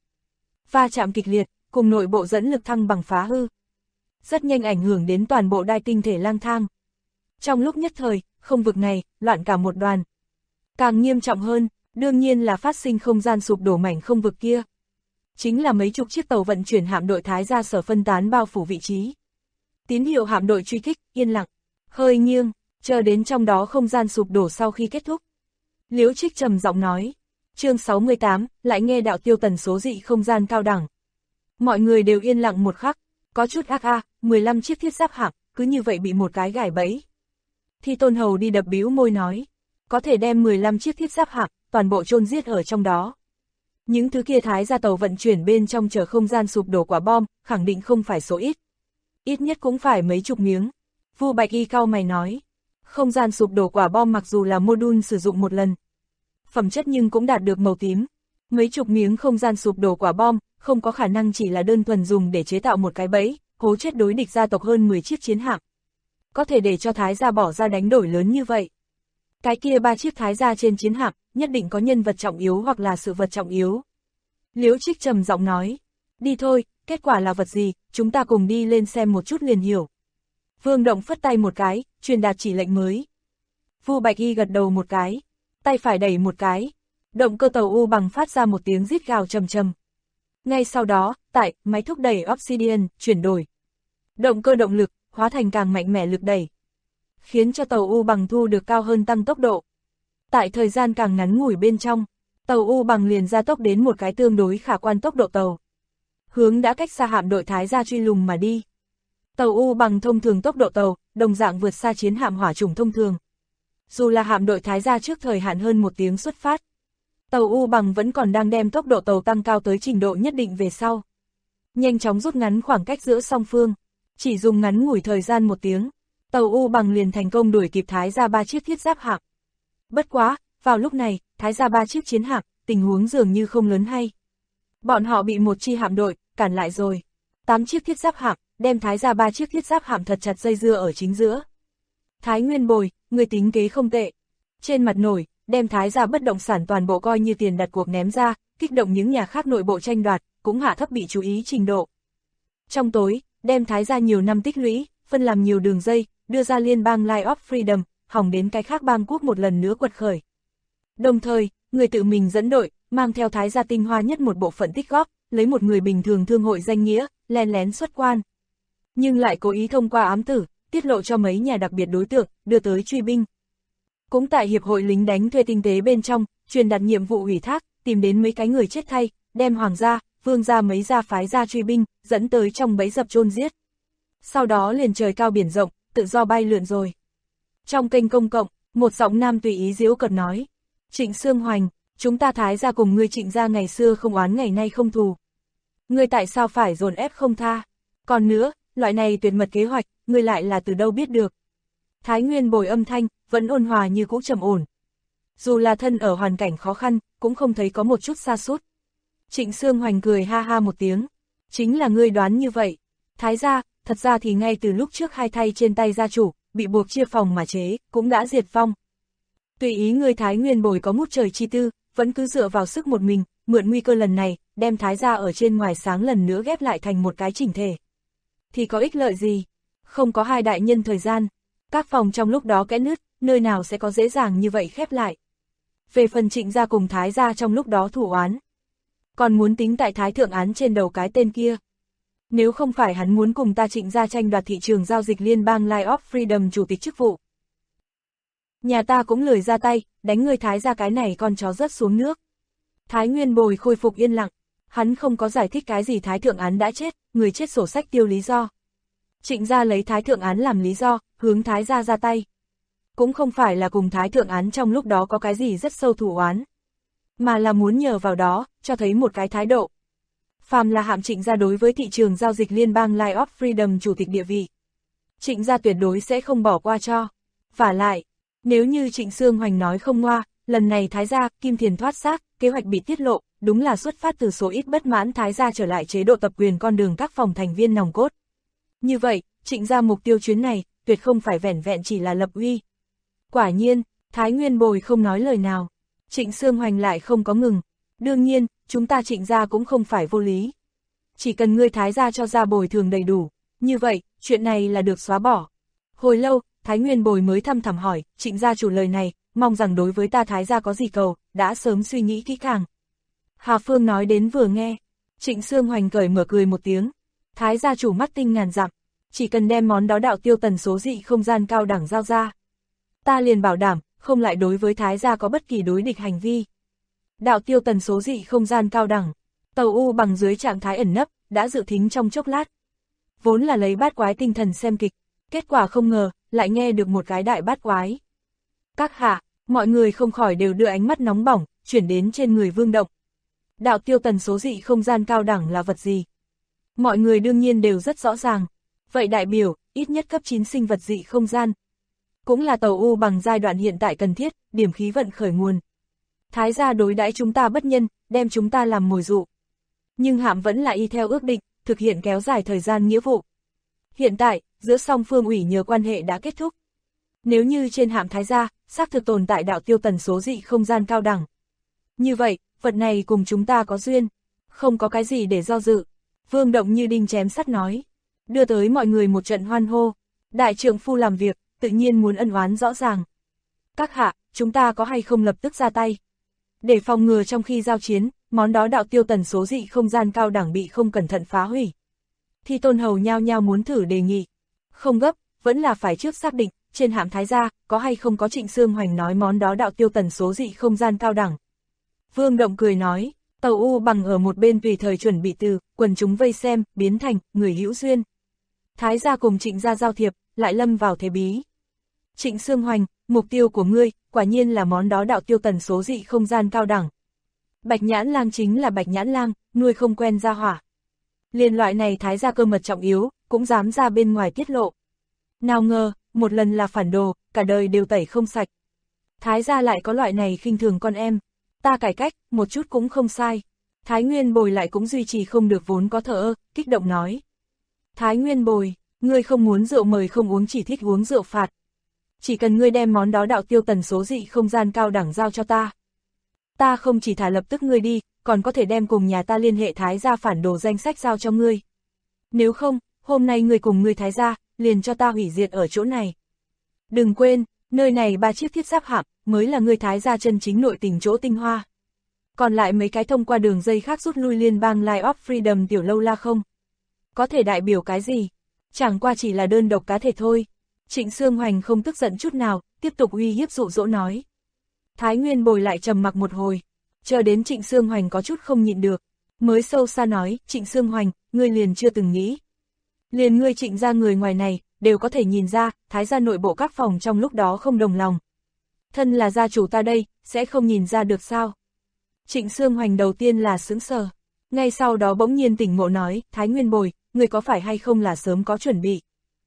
Va chạm kịch liệt, cùng nội bộ dẫn lực thăng bằng phá hư. Rất nhanh ảnh hưởng đến toàn bộ đai tinh thể lang thang. Trong lúc nhất thời, không vực này, loạn cả một đoàn. Càng nghiêm trọng hơn, đương nhiên là phát sinh không gian sụp đổ mảnh không vực kia. Chính là mấy chục chiếc tàu vận chuyển hạm đội Thái gia sở phân tán bao phủ vị trí. Tín hiệu hạm đội truy kích, yên lặng, hơi nghiêng, chờ đến trong đó không gian sụp đổ sau khi kết thúc. Liễu Trích trầm giọng nói, chương 68, lại nghe đạo tiêu tần số dị không gian cao đẳng. Mọi người đều yên lặng một khắc, có chút ác 15 chiếc thiết giáp hạm, cứ như vậy bị một cái gài bẫy. Thi Tôn Hầu đi đập bĩu môi nói, có thể đem 15 chiếc thiết giáp hạm, toàn bộ chôn giết ở trong đó. Những thứ kia Thái gia tàu vận chuyển bên trong chở không gian sụp đổ quả bom, khẳng định không phải số ít. Ít nhất cũng phải mấy chục miếng. Vu Bạch Y cau mày nói, không gian sụp đổ quả bom mặc dù là module sử dụng một lần, phẩm chất nhưng cũng đạt được màu tím. Mấy chục miếng không gian sụp đổ quả bom, không có khả năng chỉ là đơn thuần dùng để chế tạo một cái bẫy, hố chết đối địch gia tộc hơn 10 chiếc chiến hạm. Có thể để cho Thái gia bỏ ra đánh đổi lớn như vậy. Cái kia 3 chiếc Thái gia trên chiến hạm, nhất định có nhân vật trọng yếu hoặc là sự vật trọng yếu. Liễu Trích trầm giọng nói, đi thôi, kết quả là vật gì, chúng ta cùng đi lên xem một chút liền hiểu. Vương Động phất tay một cái, truyền đạt chỉ lệnh mới. Vu Bạch Y gật đầu một cái, tay phải đẩy một cái, động cơ tàu U bằng phát ra một tiếng rít gào trầm trầm. Ngay sau đó, tại máy thúc đẩy Obsidian chuyển đổi, động cơ động lực hóa thành càng mạnh mẽ lực đẩy, khiến cho tàu U bằng thu được cao hơn tăng tốc độ. Tại thời gian càng ngắn ngủi bên trong, tàu U bằng liền gia tốc đến một cái tương đối khả quan tốc độ tàu. Hướng đã cách xa hạm đội Thái gia truy lùng mà đi. Tàu U bằng thông thường tốc độ tàu, đồng dạng vượt xa chiến hạm hỏa chủng thông thường. Dù là hạm đội Thái gia trước thời hạn hơn 1 tiếng xuất phát, tàu U bằng vẫn còn đang đem tốc độ tàu tăng cao tới trình độ nhất định về sau. Nhanh chóng rút ngắn khoảng cách giữa song phương, chỉ dùng ngắn ngủi thời gian 1 tiếng, tàu U bằng liền thành công đuổi kịp Thái gia 3 chiếc thiết giáp hạm. Bất quá, vào lúc này, Thái gia 3 chiếc chiến hạm, tình huống dường như không lớn hay. Bọn họ bị một chi hạm đội cản lại rồi. 8 chiếc thiết giáp hạm, đem Thái gia 3 chiếc thiết giáp hạm thật chặt dây dưa ở chính giữa. Thái Nguyên Bồi, người tính kế không tệ. Trên mặt nổi, đem Thái gia bất động sản toàn bộ coi như tiền đặt cuộc ném ra, kích động những nhà khác nội bộ tranh đoạt, cũng hạ thấp bị chú ý trình độ. Trong tối, đem Thái gia nhiều năm tích lũy, phân làm nhiều đường dây, đưa ra liên bang Line of Freedom, hỏng đến cái khác bang quốc một lần nữa quật khởi. Đồng thời, người tự mình dẫn đội, mang theo Thái gia tinh hoa nhất một bộ phận tích góp, lấy một người bình thường thương hội danh nghĩa, len lén xuất quan. Nhưng lại cố ý thông qua ám tử, tiết lộ cho mấy nhà đặc biệt đối tượng, đưa tới truy binh. Cũng tại hiệp hội lính đánh thuê tinh tế bên trong, truyền đặt nhiệm vụ ủy thác, tìm đến mấy cái người chết thay, đem hoàng gia, vương gia mấy gia phái ra truy binh, dẫn tới trong bẫy dập chôn giết. Sau đó liền trời cao biển rộng, tự do bay lượn rồi. Trong kênh công cộng, một giọng nam tùy ý giễu cợt nói, Trịnh Sương Hoành, chúng ta Thái gia cùng ngươi Trịnh gia ngày xưa không oán ngày nay không thù. Ngươi tại sao phải dồn ép không tha? Còn nữa, loại này tuyệt mật kế hoạch, ngươi lại là từ đâu biết được? Thái Nguyên Bồi âm thanh, vẫn ôn hòa như cũ trầm ổn. Dù là thân ở hoàn cảnh khó khăn, cũng không thấy có một chút sa sút. Trịnh Sương Hoành cười ha ha một tiếng. Chính là ngươi đoán như vậy. Thái gia, thật ra thì ngay từ lúc trước hai thay trên tay gia chủ, bị buộc chia phòng mà chế, cũng đã diệt vong. Tùy ý ngươi Thái Nguyên Bồi có mút trời chi tư, vẫn cứ dựa vào sức một mình, mượn nguy cơ lần này, đem Thái gia ở trên ngoài sáng lần nữa ghép lại thành một cái chỉnh thể. Thì có ích lợi gì? Không có hai đại nhân thời gian, các phòng trong lúc đó kẽ nứt, nơi nào sẽ có dễ dàng như vậy khép lại. Về phần Trịnh gia cùng Thái gia trong lúc đó thủ oán, còn muốn tính tại Thái thượng án trên đầu cái tên kia. Nếu không phải hắn muốn cùng ta Trịnh gia tranh đoạt thị trường giao dịch liên bang Line of Freedom chủ tịch chức vụ, nhà ta cũng lười ra tay, đánh người Thái gia cái này con chó rớt xuống nước. Thái Nguyên Bồi khôi phục yên lặng, hắn không có giải thích cái gì Thái Thượng Án đã chết, người chết sổ sách tiêu lý do. Trịnh gia lấy Thái Thượng Án làm lý do, hướng Thái gia ra tay. Cũng không phải là cùng Thái Thượng Án trong lúc đó có cái gì rất sâu thù oán, mà là muốn nhờ vào đó, cho thấy một cái thái độ. Phàm là hạm Trịnh gia đối với thị trường giao dịch liên bang Line of Freedom chủ tịch địa vị, Trịnh gia tuyệt đối sẽ không bỏ qua cho. Vả lại, nếu như Trịnh Sương Hoành nói không ngoa, lần này Thái gia, Kim Thiền thoát xác, kế hoạch bị tiết lộ, đúng là xuất phát từ số ít bất mãn Thái gia trở lại chế độ tập quyền con đường các phòng thành viên nòng cốt. Như vậy, Trịnh gia mục tiêu chuyến này, tuyệt không phải vẻn vẹn chỉ là lập uy. Quả nhiên, Thái Nguyên Bồi không nói lời nào. Trịnh Sương Hoành lại không có ngừng. Đương nhiên, chúng ta Trịnh gia cũng không phải vô lý. Chỉ cần ngươi Thái gia cho ra bồi thường đầy đủ, như vậy, chuyện này là được xóa bỏ. Hồi lâu, Thái Nguyên Bồi mới thăm thẳm hỏi, Trịnh gia chủ lời này, mong rằng đối với ta Thái gia có gì cầu, đã sớm suy nghĩ kỹ càng. Hà Phương nói đến vừa nghe, Trịnh Sương Hoành cởi mở cười một tiếng. Thái gia chủ mắt tinh ngàn dặm, chỉ cần đem món đó đạo tiêu tần số dị không gian cao đẳng giao ra, ta liền bảo đảm, không lại đối với Thái gia có bất kỳ đối địch hành vi. Đạo tiêu tần số dị không gian cao đẳng, tàu U bằng dưới trạng thái ẩn nấp, đã dự thính trong chốc lát. Vốn là lấy bát quái tinh thần xem kịch, kết quả không ngờ, lại nghe được một cái đại bát quái. Các hạ, mọi người không khỏi đều đưa ánh mắt nóng bỏng, chuyển đến trên người Vương Động. Đạo tiêu tần số dị không gian cao đẳng là vật gì? Mọi người đương nhiên đều rất rõ ràng. Vậy đại biểu, ít nhất cấp 9 sinh vật dị không gian. Cũng là tàu U bằng giai đoạn hiện tại cần thiết, điểm khí vận khởi nguồn. Thái gia đối đãi chúng ta bất nhân, đem chúng ta làm mồi dụ. Nhưng hạm vẫn là y theo ước định, thực hiện kéo dài thời gian nghĩa vụ. Hiện tại, giữa song phương ủy nhờ quan hệ đã kết thúc. Nếu như trên hạm Thái gia, xác thực tồn tại đạo tiêu tần số dị không gian cao đẳng. Như vậy, vật này cùng chúng ta có duyên, không có cái gì để do dự. Vương Động như đinh chém sắt nói, đưa tới mọi người một trận hoan hô. Đại trượng phu làm việc, tự nhiên muốn ân oán rõ ràng. Các hạ, chúng ta có hay không lập tức ra tay? Để phòng ngừa trong khi giao chiến, món đó đạo tiêu tần số dị không gian cao đẳng bị không cẩn thận phá hủy. Thi Tôn Hầu nhao nhao muốn thử đề nghị. Không gấp, vẫn là phải trước xác định, trên hạm Thái gia, có hay không có Trịnh Sương Hoành nói món đó đạo tiêu tần số dị không gian cao đẳng. Vương Động cười nói, tàu U bằng ở một bên tùy thời chuẩn bị từ, quần chúng vây xem, biến thành, người hữu duyên. Thái gia cùng Trịnh gia giao thiệp, lại lâm vào thế bí. Trịnh Sương Hoành, mục tiêu của ngươi, quả nhiên là món đó đạo tiêu tần số dị không gian cao đẳng. Bạch Nhãn Lang chính là Bạch Nhãn Lang, nuôi không quen ra hỏa. Liên loại này Thái gia cơ mật trọng yếu, cũng dám ra bên ngoài tiết lộ. Nào ngờ, một lần là phản đồ, cả đời đều tẩy không sạch. Thái gia lại có loại này khinh thường con em. Ta cải cách, một chút cũng không sai. Thái Nguyên Bồi lại cũng duy trì không được vốn có thờ ơ, kích động nói. Thái Nguyên Bồi, ngươi không muốn rượu mời không uống chỉ thích uống rượu phạt. Chỉ cần ngươi đem món đó đạo tiêu tần số dị không gian cao đẳng giao cho ta. Ta không chỉ thả lập tức ngươi đi, còn có thể đem cùng nhà ta liên hệ Thái gia phản đồ danh sách giao cho ngươi. Nếu không, hôm nay ngươi cùng ngươi Thái gia, liền cho ta hủy diệt ở chỗ này. Đừng quên, nơi này 3 chiếc thiết giáp hạm, mới là ngươi Thái gia chân chính nội tình chỗ tinh hoa. Còn lại mấy cái thông qua đường dây khác rút lui liên bang Line of Freedom tiểu lâu la không. Có thể đại biểu cái gì? Chẳng qua chỉ là đơn độc cá thể thôi. Trịnh Sương Hoành không tức giận chút nào, tiếp tục uy hiếp dụ dỗ nói. Thái Nguyên Bồi lại trầm mặc một hồi, chờ đến Trịnh Sương Hoành có chút không nhịn được, mới sâu xa nói, Trịnh Sương Hoành, ngươi liền chưa từng nghĩ. Liền ngươi Trịnh gia người ngoài này, đều có thể nhìn ra, Thái gia nội bộ các phòng trong lúc đó không đồng lòng. Thân là gia chủ ta đây, sẽ không nhìn ra được sao? Trịnh Sương Hoành đầu tiên là sững sờ, ngay sau đó bỗng nhiên tỉnh ngộ nói, Thái Nguyên Bồi, ngươi có phải hay không là sớm có chuẩn bị?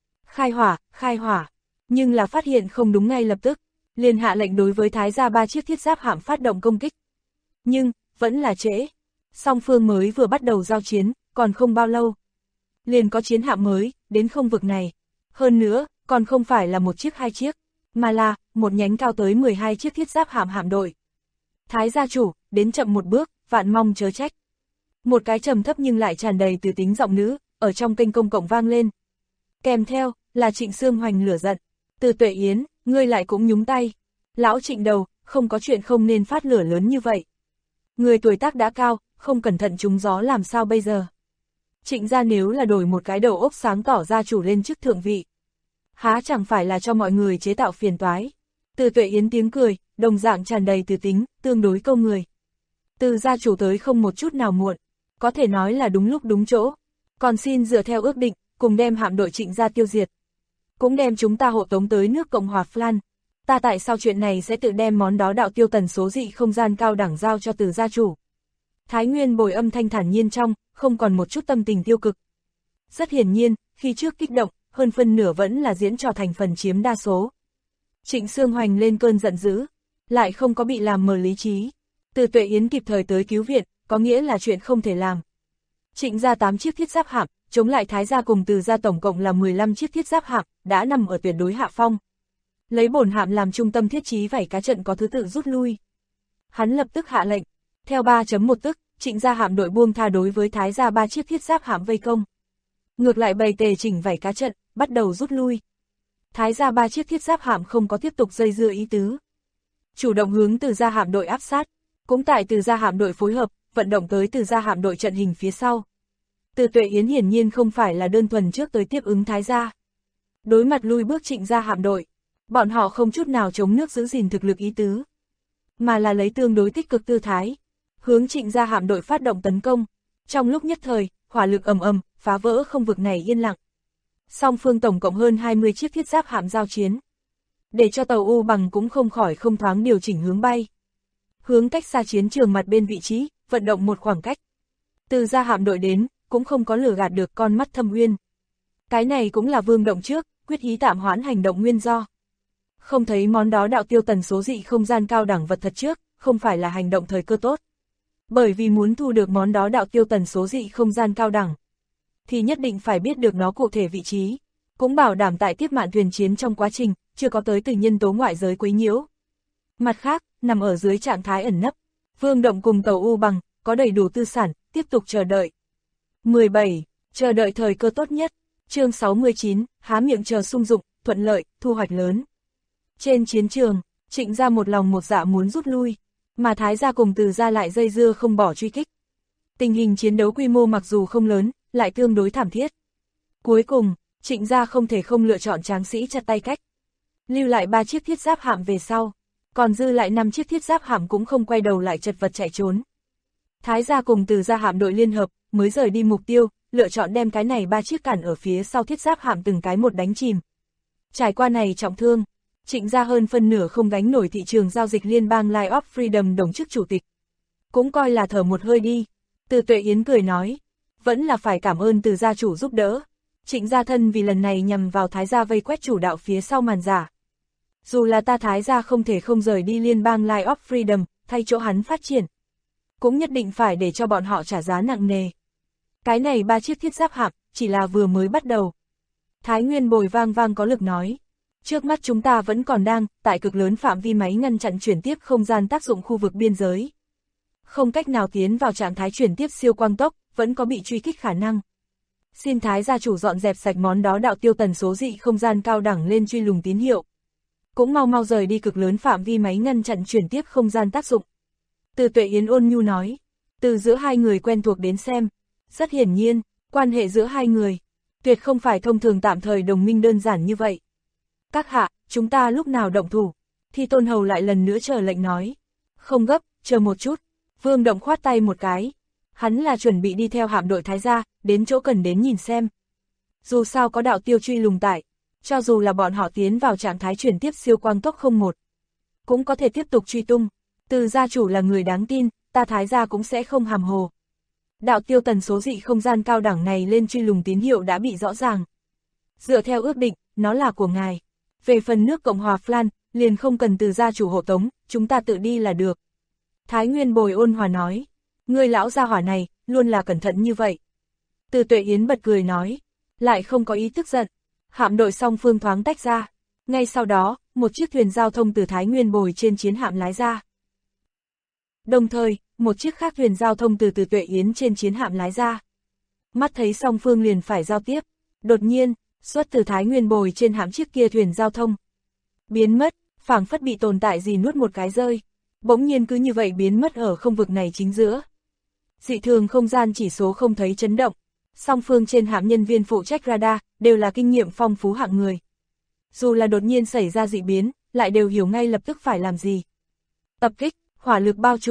Khai hỏa, nhưng là phát hiện không đúng ngay lập tức, liền hạ lệnh đối với Thái gia 3 chiếc thiết giáp hạm phát động công kích. Nhưng, vẫn là trễ, song phương mới vừa bắt đầu giao chiến, còn không bao lâu. Liền có chiến hạm mới, đến không vực này. Hơn nữa, còn không phải là 1 chiếc 2 chiếc, mà là, một nhánh cao tới 12 chiếc thiết giáp hạm hạm đội. Thái gia chủ, đến chậm một bước, vạn mong chớ trách. Một cái trầm thấp nhưng lại tràn đầy từ tính giọng nữ, ở trong kênh công cộng vang lên. Kèm theo, là Trịnh Sương Hoành lửa giận. Từ Tuệ Yến, ngươi lại cũng nhúng tay. Lão Trịnh đầu, không có chuyện không nên phát lửa lớn như vậy. Người tuổi tác đã cao, không cẩn thận trúng gió làm sao bây giờ. Trịnh gia nếu là đổi một cái đầu óc sáng tỏ gia chủ lên chức thượng vị, há chẳng phải là cho mọi người chế tạo phiền toái. Từ Tuệ Yến tiếng cười, đồng dạng tràn đầy từ tính, tương đối câu người. Từ gia chủ tới không một chút nào muộn, có thể nói là đúng lúc đúng chỗ. Còn xin dựa theo ước định, cùng đem hạm đội Trịnh gia tiêu diệt. Cũng đem chúng ta hộ tống tới nước Cộng hòa Flan. Ta tại sau chuyện này sẽ tự đem món đó đạo tiêu tần số dị không gian cao đẳng giao cho Từ gia chủ. Thái Nguyên Bồi âm thanh thản nhiên trong, không còn một chút tâm tình tiêu cực. Rất hiển nhiên, khi trước kích động, hơn phân nửa vẫn là diễn trò thành phần chiếm đa số. Trịnh Sương Hoành lên cơn giận dữ, lại không có bị làm mờ lý trí. Từ Tuệ Yến kịp thời tới cứu viện, có nghĩa là chuyện không thể làm. Trịnh gia 8 chiếc thiết giáp hạm, chống lại Thái gia cùng Từ gia tổng cộng là 15 chiếc thiết giáp hạm, đã nằm ở tuyệt đối hạ phong. Lấy bổn hạm làm trung tâm thiết trí vảy cá trận có thứ tự rút lui. Hắn lập tức hạ lệnh, theo 3.1 tức, Trịnh gia hạm đội buông tha đối với Thái gia 3 chiếc thiết giáp hạm vây công. Ngược lại bày tề chỉnh vảy cá trận, bắt đầu rút lui. Thái gia 3 chiếc thiết giáp hạm không có tiếp tục dây dưa ý tứ. Chủ động hướng Từ gia hạm đội áp sát, cũng tại Từ gia hạm đội phối hợp, vận động tới Từ gia hạm đội trận hình phía sau. Từ Tuệ Yến hiển nhiên không phải là đơn thuần trước tới tiếp ứng Thái gia. Đối mặt lui bước Trịnh gia hạm đội, bọn họ không chút nào chống nước giữ gìn thực lực ý tứ, mà là lấy tương đối tích cực tư thái, hướng Trịnh gia hạm đội phát động tấn công. Trong lúc nhất thời, hỏa lực ầm ầm, phá vỡ không vực này yên lặng. Song phương tổng cộng hơn 20 chiếc thiết giáp hạm giao chiến, để cho tàu U Bằng cũng không khỏi không thoáng điều chỉnh hướng bay. Hướng cách xa chiến trường mặt bên vị trí, vận động một khoảng cách. Từ gia hạm đội đến, cũng không có lừa gạt được con mắt Thâm Uyên. Cái này cũng là Vương động trước, quyết ý tạm hoãn hành động nguyên do. Không thấy món đó đạo tiêu tần số dị không gian cao đẳng vật thật trước, không phải là hành động thời cơ tốt. Bởi vì muốn thu được món đó đạo tiêu tần số dị không gian cao đẳng, thì nhất định phải biết được nó cụ thể vị trí, cũng bảo đảm tại tiếp mạn thuyền chiến trong quá trình, chưa có tới từ nhân tố ngoại giới quấy nhiễu. Mặt khác, nằm ở dưới trạng thái ẩn nấp, Vương động cùng tàu U Bằng, có đầy đủ tư sản, tiếp tục chờ đợi. 17. Chờ đợi thời cơ tốt nhất. Chương 69, há miệng chờ sung dụng, thuận lợi, thu hoạch lớn. Trên chiến trường, Trịnh gia một lòng một dạ muốn rút lui, mà Thái gia cùng Từ gia lại dây dưa không bỏ truy kích. Tình hình chiến đấu quy mô mặc dù không lớn, lại tương đối thảm thiết. Cuối cùng, Trịnh gia không thể không lựa chọn tráng sĩ chặt tay cách, lưu lại 3 chiếc thiết giáp hạm về sau, còn dư lại 5 chiếc thiết giáp hạm cũng không quay đầu lại chật vật chạy trốn. Thái gia cùng Từ gia hạm đội liên hợp, mới rời đi mục tiêu, lựa chọn đem cái này 3 chiếc cản ở phía sau thiết giáp hạm từng cái một đánh chìm. Trải qua này trọng thương, Trịnh gia hơn phân nửa không gánh nổi thị trường giao dịch liên bang Line of Freedom đồng chức chủ tịch. Cũng coi là thở một hơi đi. Từ Tuệ Yến cười nói, vẫn là phải cảm ơn Từ gia chủ giúp đỡ. Trịnh gia thân vì lần này nhằm vào Thái gia vây quét chủ đạo phía sau màn giả. Dù là ta Thái gia không thể không rời đi liên bang Line of Freedom, thay chỗ hắn phát triển, cũng nhất định phải để cho bọn họ trả giá nặng nề. Cái này 3 chiếc thiết giáp hạm, chỉ là vừa mới bắt đầu. Thái Nguyên Bồi vang vang có lực nói, trước mắt chúng ta vẫn còn đang, tại cực lớn phạm vi máy ngăn chặn chuyển tiếp không gian tác dụng khu vực biên giới. Không cách nào tiến vào trạng thái chuyển tiếp siêu quang tốc, vẫn có bị truy kích khả năng. Xin Thái gia chủ dọn dẹp sạch món đó đạo tiêu tần số dị không gian cao đẳng lên truy lùng tín hiệu. Cũng mau mau rời đi cực lớn phạm vi máy ngăn chặn chuyển tiếp không gian tác dụng. Từ Tuệ Yến ôn nhu nói, từ giữa hai người quen thuộc đến xem, rất hiển nhiên, quan hệ giữa hai người, tuyệt không phải thông thường tạm thời đồng minh đơn giản như vậy. Các hạ, chúng ta lúc nào động thủ? Thi Tôn Hầu lại lần nữa chờ lệnh nói. Không gấp, chờ một chút. Vương Động khoát tay một cái. Hắn là chuẩn bị đi theo hạm đội Thái gia, đến chỗ cần đến nhìn xem. Dù sao có đạo tiêu truy lùng tại, cho dù là bọn họ tiến vào trạng thái chuyển tiếp siêu quang tốc 01, cũng có thể tiếp tục truy tung. Từ gia chủ là người đáng tin, ta Thái gia cũng sẽ không hàm hồ. Đạo tiêu tần số dị không gian cao đẳng này lên truy lùng tín hiệu đã bị rõ ràng. Dựa theo ước định, nó là của ngài. Về phần nước Cộng hòa Flan, liền không cần Từ gia chủ hộ tống, chúng ta tự đi là được. Thái Nguyên Bồi ôn hòa nói, người lão gia hỏa này, luôn là cẩn thận như vậy. Từ Tuệ Yến bật cười nói, lại không có ý tức giận. Hạm đội song phương thoáng tách ra. Ngay sau đó, một chiếc thuyền giao thông từ Thái Nguyên Bồi trên chiến hạm lái ra. Đồng thời, một chiếc khác thuyền giao thông từ Tuệ Yến trên chiến hạm lái ra. Mắt thấy song phương liền phải giao tiếp. Đột nhiên, xuất từ Thái Nguyên Bồi trên hạm chiếc kia thuyền giao thông biến mất, phảng phất bị tồn tại gì nuốt một cái rơi. Bỗng nhiên cứ như vậy biến mất ở không vực này chính giữa. Dị thường không gian chỉ số không thấy chấn động. Song phương trên hạm nhân viên phụ trách radar, đều là kinh nghiệm phong phú hạng người. Dù là đột nhiên xảy ra dị biến, lại đều hiểu ngay lập tức phải làm gì. Tập kích, hỏa lực bao trùm,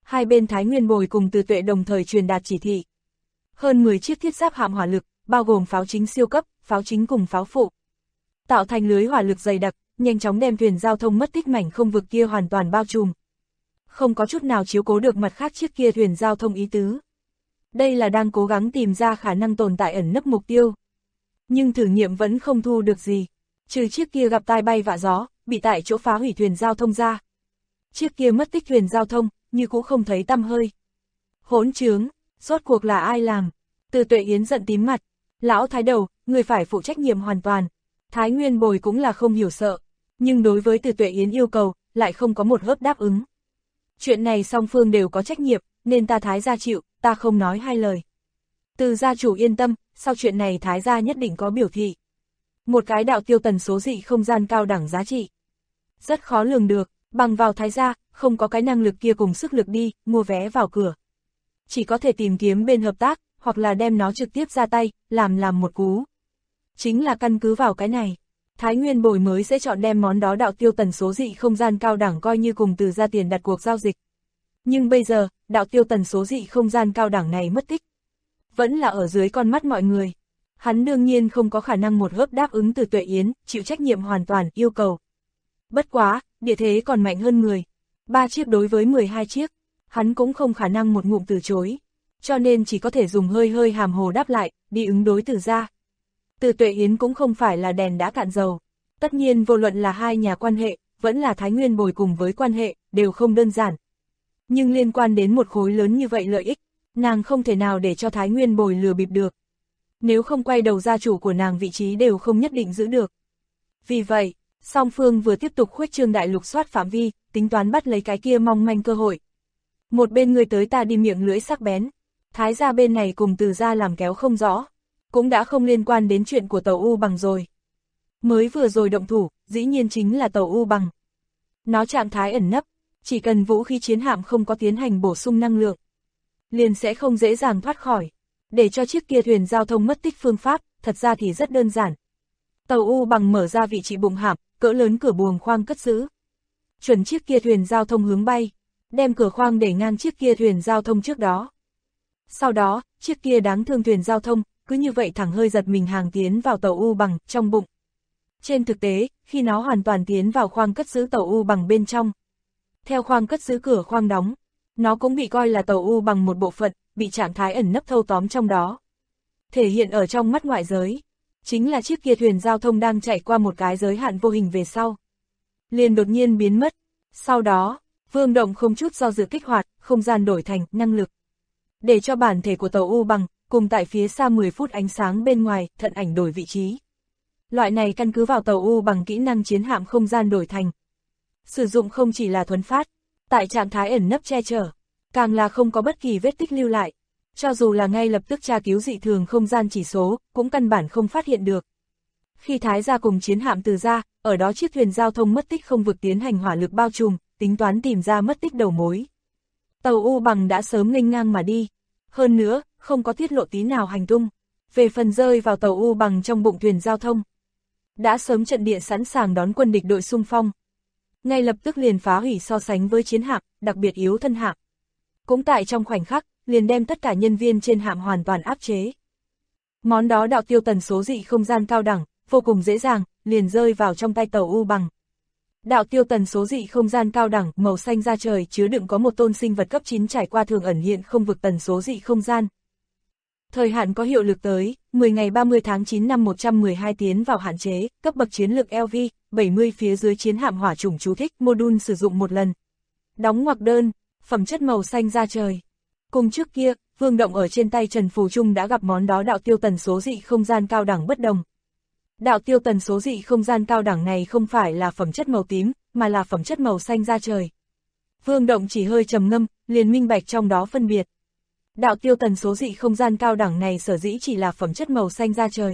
Hai bên Thái Nguyên Bồi cùng Từ Tuệ đồng thời truyền đạt chỉ thị. Hơn 10 chiếc thiết giáp hạm hỏa lực, bao gồm pháo chính siêu cấp, pháo chính cùng pháo phụ, tạo thành lưới hỏa lực dày đặc, nhanh chóng đem thuyền giao thông mất tích mảnh không vực kia hoàn toàn bao trùm. Không có chút nào chiếu cố được mặt khác chiếc kia thuyền giao thông ý tứ. Đây là đang cố gắng tìm ra khả năng tồn tại ẩn nấp mục tiêu. Nhưng thử nghiệm vẫn không thu được gì. Trừ chiếc kia gặp tai bay vạ gió, bị tại chỗ phá hủy thuyền giao thông ra. Chiếc kia mất tích thuyền giao thông, như cũng không thấy tăm hơi. Hỗn trướng, rốt cuộc là ai làm? Từ Tuệ Yến giận tím mặt. Lão Thái Đầu, người phải phụ trách nhiệm hoàn toàn. Thái Nguyên Bồi cũng là không hiểu sợ. Nhưng đối với Từ Tuệ Yến yêu cầu, lại không có một hớp đáp ứng. Chuyện này song phương đều có trách nhiệm, nên ta Thái gia chịu, ta không nói hai lời. Từ gia chủ yên tâm, sau chuyện này Thái gia nhất định có biểu thị. Một cái đạo tiêu tần số dị không gian cao đẳng giá trị. Rất khó lường được, bằng vào Thái gia, không có cái năng lực kia cùng sức lực đi, mua vé vào cửa. Chỉ có thể tìm kiếm bên hợp tác, hoặc là đem nó trực tiếp ra tay, làm một cú. Chính là căn cứ vào cái này, Thái Nguyên Bồi mới sẽ chọn đem món đó đạo tiêu tần số dị không gian cao đẳng coi như cùng Từ gia tiền đặt cuộc giao dịch. Nhưng bây giờ, đạo tiêu tần số dị không gian cao đẳng này mất tích. Vẫn là ở dưới con mắt mọi người. Hắn đương nhiên không có khả năng một hớp đáp ứng Từ Tuệ Yến, chịu trách nhiệm hoàn toàn, yêu cầu. Bất quá, địa thế còn mạnh hơn người. 3 chiếc đối với 12 chiếc, hắn cũng không khả năng một ngụm từ chối. Cho nên chỉ có thể dùng hơi hàm hồ đáp lại, đi ứng đối Từ gia. Từ Tuệ Yến cũng không phải là đèn đã cạn dầu. Tất nhiên vô luận là hai nhà quan hệ, vẫn là Thái Nguyên Bồi cùng với quan hệ, đều không đơn giản. Nhưng liên quan đến một khối lớn như vậy lợi ích, nàng không thể nào để cho Thái Nguyên Bồi lừa bịp được. Nếu không quay đầu gia chủ của nàng vị trí đều không nhất định giữ được. Vì vậy, song phương vừa tiếp tục khuếch trương đại lục soát phạm vi, tính toán bắt lấy cái kia mong manh cơ hội. Một bên người tới ta đi miệng lưỡi sắc bén, Thái gia bên này cùng Từ gia làm kéo không rõ, cũng đã không liên quan đến chuyện của tàu U Bằng rồi. Mới vừa rồi động thủ, dĩ nhiên chính là tàu U Bằng. Nó trạng thái ẩn nấp, chỉ cần vũ khí chiến hạm không có tiến hành bổ sung năng lượng, liền sẽ không dễ dàng thoát khỏi. Để cho chiếc kia thuyền giao thông mất tích phương pháp, thật ra thì rất đơn giản. Tàu U Bằng mở ra vị trí bụng hạm, cỡ lớn cửa buồng khoang cất giữ. Chuẩn chiếc kia thuyền giao thông hướng bay, đem cửa khoang để ngang chiếc kia thuyền giao thông trước đó. Sau đó, chiếc kia đáng thương thuyền giao thông, cứ như vậy thẳng hơi giật mình hàng tiến vào tàu U Bằng trong bụng. Trên thực tế, khi nó hoàn toàn tiến vào khoang cất giữ tàu U Bằng bên trong, theo khoang cất giữ cửa khoang đóng, nó cũng bị coi là tàu U Bằng một bộ phận, bị trạng thái ẩn nấp thâu tóm trong đó. Thể hiện ở trong mắt ngoại giới, chính là chiếc kia thuyền giao thông đang chạy qua một cái giới hạn vô hình về sau. Liền đột nhiên biến mất. Sau đó, Vương Động không chút do dự kích hoạt, không gian đổi thành năng lực. Để cho bản thể của tàu U Bằng, cùng tại phía xa 10 phút ánh sáng bên ngoài, thận ảnh đổi vị trí. Loại này căn cứ vào tàu U Bằng kỹ năng chiến hạm không gian đổi thành. Sử dụng không chỉ là thuấn phát, tại trạng thái ẩn nấp che chở, càng là không có bất kỳ vết tích lưu lại. Cho dù là ngay lập tức tra cứu dị thường không gian chỉ số, cũng căn bản không phát hiện được. Khi Thái gia cùng chiến hạm Từ gia, ở đó chiếc thuyền giao thông mất tích không vực tiến hành hỏa lực bao trùm, tính toán tìm ra mất tích đầu mối. Tàu U Bằng đã sớm nghênh ngang mà đi. Hơn nữa, không có tiết lộ tí nào hành tung. Về phần rơi vào tàu U Bằng trong bụng thuyền giao thông, đã sớm trận địa sẵn sàng đón quân địch đội xung phong. Ngay lập tức liền phá hủy so sánh với chiến hạm, đặc biệt yếu thân hạm. Cũng tại trong khoảnh khắc, liền đem tất cả nhân viên trên hạm hoàn toàn áp chế. Món đó đạo tiêu tần số dị không gian cao đẳng, vô cùng dễ dàng, liền rơi vào trong tay tàu U Bằng. Đạo tiêu tần số dị không gian cao đẳng, màu xanh da trời chứa đựng có một tôn sinh vật cấp 9 trải qua thường ẩn hiện không vực tần số dị không gian. Thời hạn có hiệu lực tới, 10 ngày 30 tháng 9 năm 112 tiến vào hạn chế, cấp bậc chiến lực LV, 70 phía dưới chiến hạm hỏa chủng chú thích, module sử dụng một lần. Đóng ngoặc đơn, phẩm chất màu xanh da trời. Cùng trước kia, Vương Động ở trên tay Trần Phù Trung đã gặp món đó đạo tiêu tần số dị không gian cao đẳng bất đồng. Đạo tiêu tần số dị không gian cao đẳng này không phải là phẩm chất màu tím, mà là phẩm chất màu xanh da trời. Vương Động chỉ hơi trầm ngâm, liền minh bạch trong đó phân biệt. Đạo tiêu tần số dị không gian cao đẳng này sở dĩ chỉ là phẩm chất màu xanh da trời.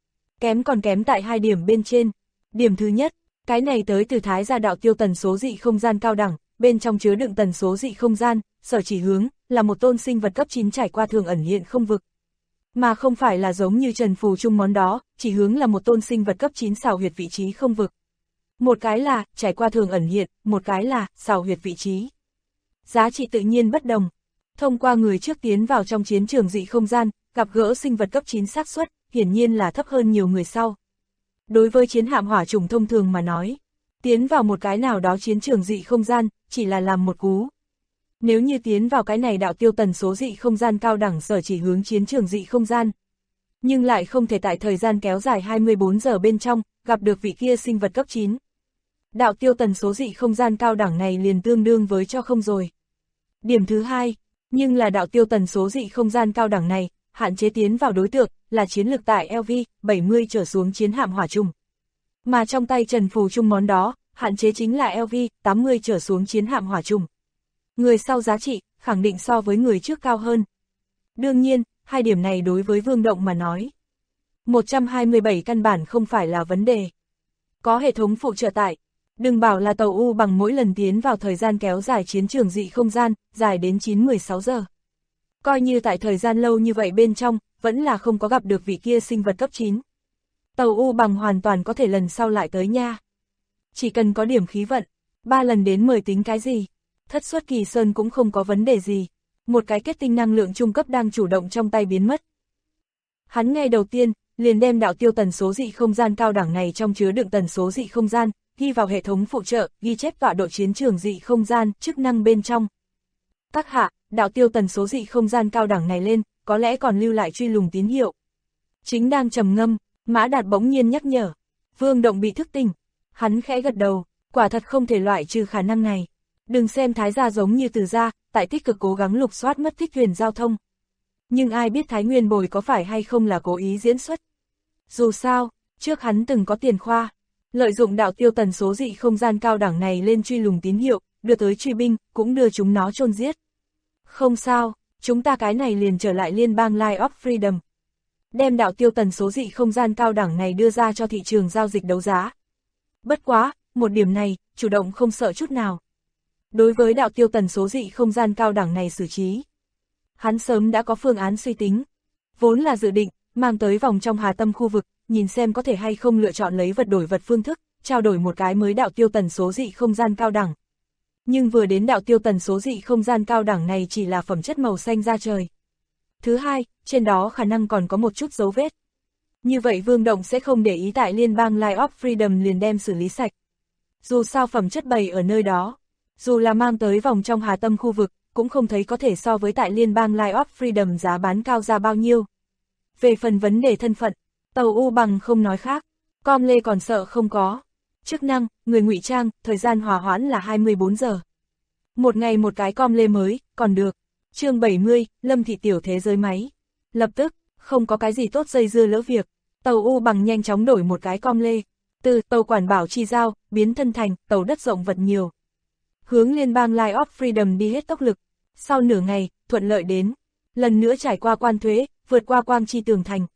Còn kém tại 2 điểm bên trên. Điểm thứ nhất, cái này tới từ Thái gia đạo tiêu tần số dị không gian cao đẳng, bên trong chứa đựng tần số dị không gian, sở chỉ hướng, là một tôn sinh vật cấp 9 trải qua thường ẩn hiện không vực. Mà không phải là giống như Trần Phù Trung món đó, chỉ hướng là một tôn sinh vật cấp 9 xào huyệt vị trí không vực. Một cái là, trải qua thường ẩn hiện, một cái là, xào huyệt vị trí. giá trị tự nhiên bất đồng. Thông qua người trước tiến vào trong chiến trường dị không gian, gặp gỡ sinh vật cấp 9 xác suất, hiển nhiên là thấp hơn nhiều người sau. Đối với chiến hạm hỏa trùng thông thường mà nói, tiến vào một cái nào đó chiến trường dị không gian, chỉ là làm một cú. Nếu như tiến vào cái này đạo tiêu tần số dị không gian cao đẳng sở chỉ hướng chiến trường dị không gian, nhưng lại không thể tại thời gian kéo dài 24 giờ bên trong, gặp được vị kia sinh vật cấp 9. Đạo tiêu tần số dị không gian cao đẳng này liền tương đương với cho không rồi. Điểm thứ hai, nhưng là đạo tiêu tần số dị không gian cao đẳng này, hạn chế tiến vào đối tượng, là chiến lược tại LV-70 trở xuống chiến hạm hỏa trùng. Mà trong tay Trần Phù Trung món đó, hạn chế chính là LV-80 trở xuống chiến hạm hỏa trùng. Người sau giá trị, khẳng định so với người trước cao hơn. Đương nhiên, hai điểm này đối với Vương Động mà nói. 127 căn bản không phải là vấn đề. Có hệ thống phụ trợ tại. Đừng bảo là tàu U bằng mỗi lần tiến vào thời gian kéo dài chiến trường dị không gian, dài đến 9-16 giờ. Coi như tại thời gian lâu như vậy bên trong, vẫn là không có gặp được vị kia sinh vật cấp 9. Tàu U bằng hoàn toàn có thể lần sau lại tới nha. Chỉ cần có điểm khí vận, 3 lần đến 10 tính cái gì. Thất xuất kỳ sơn cũng không có vấn đề gì. Một cái kết tinh năng lượng trung cấp đang chủ động trong tay biến mất. Hắn ngay đầu tiên, liền đem đạo tiêu tần số dị không gian cao đẳng này trong chứa đựng tần số dị không gian, ghi vào hệ thống phụ trợ, ghi chép tọa độ chiến trường dị không gian, chức năng bên trong. Các hạ, đạo tiêu tần số dị không gian cao đẳng này lên, có lẽ còn lưu lại truy lùng tín hiệu. Chính đang trầm ngâm, Mã Đạt bỗng nhiên nhắc nhở. Vương Động bị thức tỉnh. Hắn khẽ gật đầu, quả thật không thể loại trừ khả năng này. Đừng xem Thái gia giống như Từ gia, tại tích cực cố gắng lục soát mất tích thuyền giao thông. Nhưng ai biết Thái Nguyên Bồi có phải hay không là cố ý diễn xuất. Dù sao, trước hắn từng có tiền khoa, lợi dụng đạo tiêu tần số dị không gian cao đẳng này lên truy lùng tín hiệu, đưa tới truy binh, cũng đưa chúng nó chôn giết. Không sao, chúng ta cái này liền trở lại liên bang Line of Freedom. Đem đạo tiêu tần số dị không gian cao đẳng này đưa ra cho thị trường giao dịch đấu giá. Bất quá, một điểm này, chủ động không sợ chút nào. Đối với đạo tiêu tần số dị không gian cao đẳng này xử trí, hắn sớm đã có phương án suy tính. Vốn là dự định, mang tới vòng trong Hà Tâm khu vực, nhìn xem có thể hay không lựa chọn lấy vật đổi vật phương thức, trao đổi một cái mới đạo tiêu tần số dị không gian cao đẳng. Nhưng vừa đến đạo tiêu tần số dị không gian cao đẳng này chỉ là phẩm chất màu xanh ra trời. Thứ hai, trên đó khả năng còn có một chút dấu vết. Như vậy Vương Động sẽ không để ý tại liên bang Line of Freedom liền đem xử lý sạch. Dù sao phẩm chất bày ở nơi đó, dù là mang tới vòng trong Hà Tâm khu vực, cũng không thấy có thể so với tại liên bang Line of Freedom giá bán cao ra bao nhiêu. Về phần vấn đề thân phận, tàu U bằng không nói khác, com lê còn sợ không có. Chức năng, người ngụy trang, thời gian hòa hoãn là 24 giờ. Một ngày một cái com lê mới, còn được. Chương 70, Lâm Thị Tiểu Thế Giới Máy. Lập tức, không có cái gì tốt dây dưa lỡ việc, tàu U bằng nhanh chóng đổi một cái com lê. Từ tàu quản bảo chi giao, biến thân thành tàu đất rộng vật nhiều. Hướng liên bang Line of Freedom đi hết tốc lực. Sau nửa ngày, thuận lợi đến. Lần nữa trải qua quan thuế, vượt qua quang chi tường thành.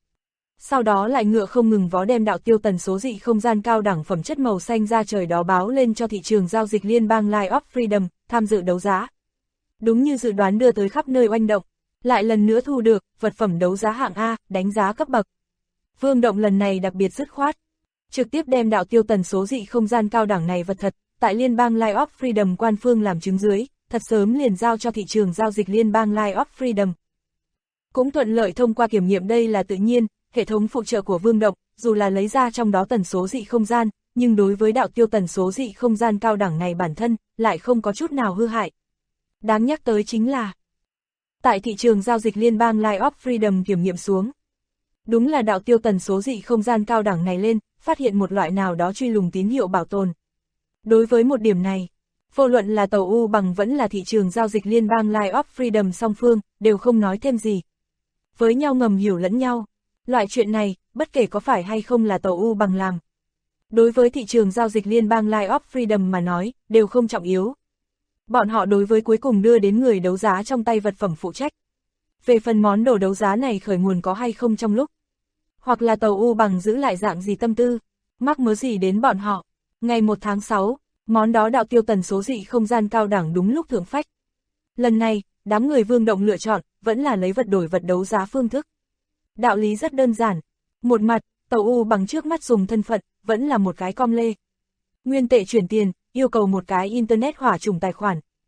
Sau đó lại ngựa không ngừng vó đem đạo tiêu tần số dị không gian cao đẳng phẩm chất màu xanh ra trời đó báo lên cho thị trường giao dịch liên bang Line of Freedom, tham dự đấu giá. Đúng như dự đoán đưa tới khắp nơi oanh động, lại lần nữa thu được vật phẩm đấu giá hạng A, đánh giá cấp bậc. Vương Động lần này đặc biệt dứt khoát, trực tiếp đem đạo tiêu tần số dị không gian cao đẳng này vật thật, tại liên bang Line of Freedom quan phương làm chứng dưới, thật sớm liền giao cho thị trường giao dịch liên bang Line of Freedom. Cũng thuận lợi thông qua kiểm nghiệm đây là tự nhiên, hệ thống phụ trợ của Vương Động, dù là lấy ra trong đó tần số dị không gian, nhưng đối với đạo tiêu tần số dị không gian cao đẳng này bản thân, lại không có chút nào hư hại. Đáng nhắc tới chính là, tại thị trường giao dịch liên bang Line of Freedom kiểm nghiệm xuống, đúng là đạo tiêu tần số dị không gian cao đẳng này lên, phát hiện một loại nào đó truy lùng tín hiệu bảo tồn. Đối với một điểm này, vô luận là tàu U bằng vẫn là thị trường giao dịch liên bang Line of Freedom song phương, đều không nói thêm gì. Với nhau ngầm hiểu lẫn nhau, loại chuyện này, bất kể có phải hay không là tàu U bằng làm. Đối với thị trường giao dịch liên bang Line of Freedom mà nói, đều không trọng yếu. Bọn họ đối với cuối cùng đưa đến người đấu giá trong tay vật phẩm phụ trách. Về phần món đồ đấu giá này khởi nguồn có hay không trong lúc, hoặc là tàu U bằng giữ lại dạng gì tâm tư, mắc mớ gì đến bọn họ. Ngày 1 tháng 6, món đó đạo tiêu tần số dị không gian cao đẳng đúng lúc thượng phách. Lần này, đám người Vương Động lựa chọn, vẫn là lấy vật đổi vật đấu giá phương thức. Đạo lý rất đơn giản. Một mặt, tàu U bằng trước mắt dùng thân phận, vẫn là một cái com lê. Nguyên tệ chuyển tiền, yêu cầu một cái Internet hỏa trùng tài khoản.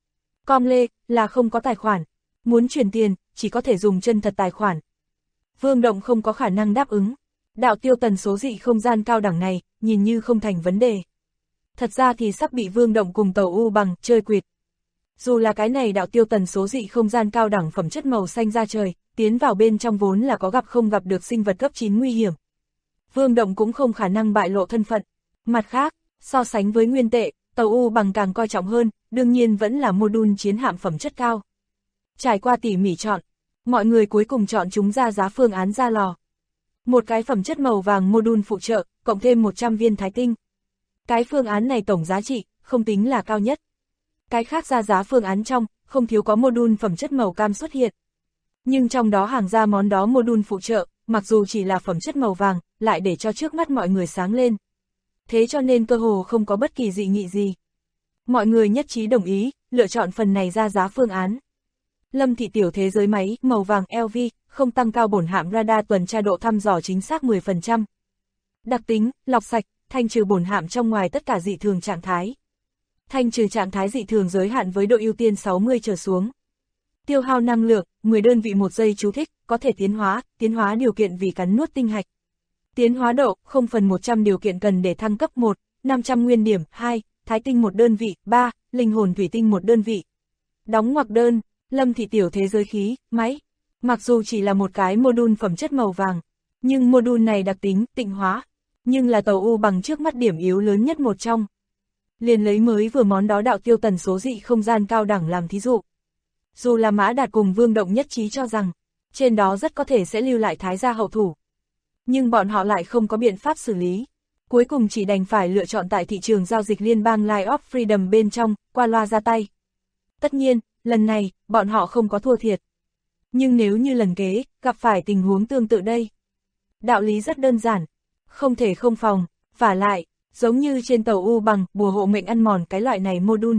Com lê, là không có tài khoản. Muốn chuyển tiền, chỉ có thể dùng chân thật tài khoản. Vương Động không có khả năng đáp ứng. Đạo tiêu tần số dị không gian cao đẳng này, nhìn như không thành vấn đề. Thật ra thì sắp bị Vương Động cùng tàu U bằng chơi quỵt. Dù là cái này đạo tiêu tần số dị không gian cao đẳng phẩm chất màu xanh ra trời, tiến vào bên trong vốn là có gặp không gặp được sinh vật cấp 9 nguy hiểm. Vương Động cũng không khả năng bại lộ thân phận. Mặt khác, so sánh với nguyên tệ, tàu U bằng càng coi trọng hơn, đương nhiên vẫn là module chiến hạm phẩm chất cao. Trải qua tỉ mỉ chọn, mọi người cuối cùng chọn chúng ra giá phương án ra lò. Một cái phẩm chất màu vàng module phụ trợ, cộng thêm 100 viên thái tinh. Cái phương án này tổng giá trị, không tính là cao nhất. Cái khác ra giá phương án trong, không thiếu có module phẩm chất màu cam xuất hiện. Nhưng trong đó hàng ra món đó module phụ trợ, mặc dù chỉ là phẩm chất màu vàng, lại để cho trước mắt mọi người sáng lên. Thế cho nên cơ hồ không có bất kỳ dị nghị gì. Mọi người nhất trí đồng ý, lựa chọn phần này ra giá phương án. Lâm Thị tiểu thế giới máy, màu vàng LV, không tăng cao bổn hạm radar tuần tra độ thăm dò chính xác 10%. Đặc tính, lọc sạch, thanh trừ bổn hạm trong ngoài tất cả dị thường trạng thái. Thanh trừ trạng thái dị thường giới hạn với độ ưu tiên 60 trở xuống. Tiêu hao năng lượng, 10 đơn vị 1 giây chú thích, có thể tiến hóa điều kiện vì cắn nuốt tinh hạch. Tiến hóa độ, 0/100 điều kiện cần để thăng cấp 1, 500 nguyên điểm, 2, thái tinh 1 đơn vị, 3, linh hồn thủy tinh 1 đơn vị. Đóng ngoặc đơn, Lâm Thị tiểu thế giới khí, máy. Mặc dù chỉ là một cái module phẩm chất màu vàng, nhưng module này đặc tính, tịnh hóa, nhưng là tàu U bằng trước mắt điểm yếu lớn nhất một trong. Liền lấy mới vừa món đó đạo tiêu tần số dị không gian cao đẳng làm thí dụ. Dù là Mã Đạt cùng Vương Động nhất trí cho rằng, trên đó rất có thể sẽ lưu lại thái gia hậu thủ. Nhưng bọn họ lại không có biện pháp xử lý. Cuối cùng chỉ đành phải lựa chọn tại thị trường giao dịch liên bang Line of Freedom bên trong, qua loa ra tay. Tất nhiên, lần này, bọn họ không có thua thiệt. Nhưng nếu như lần kế, gặp phải tình huống tương tự đây. Đạo lý rất đơn giản, không thể không phòng, vả lại, giống như trên tàu U bằng, bùa hộ mệnh ăn mòn cái loại này module.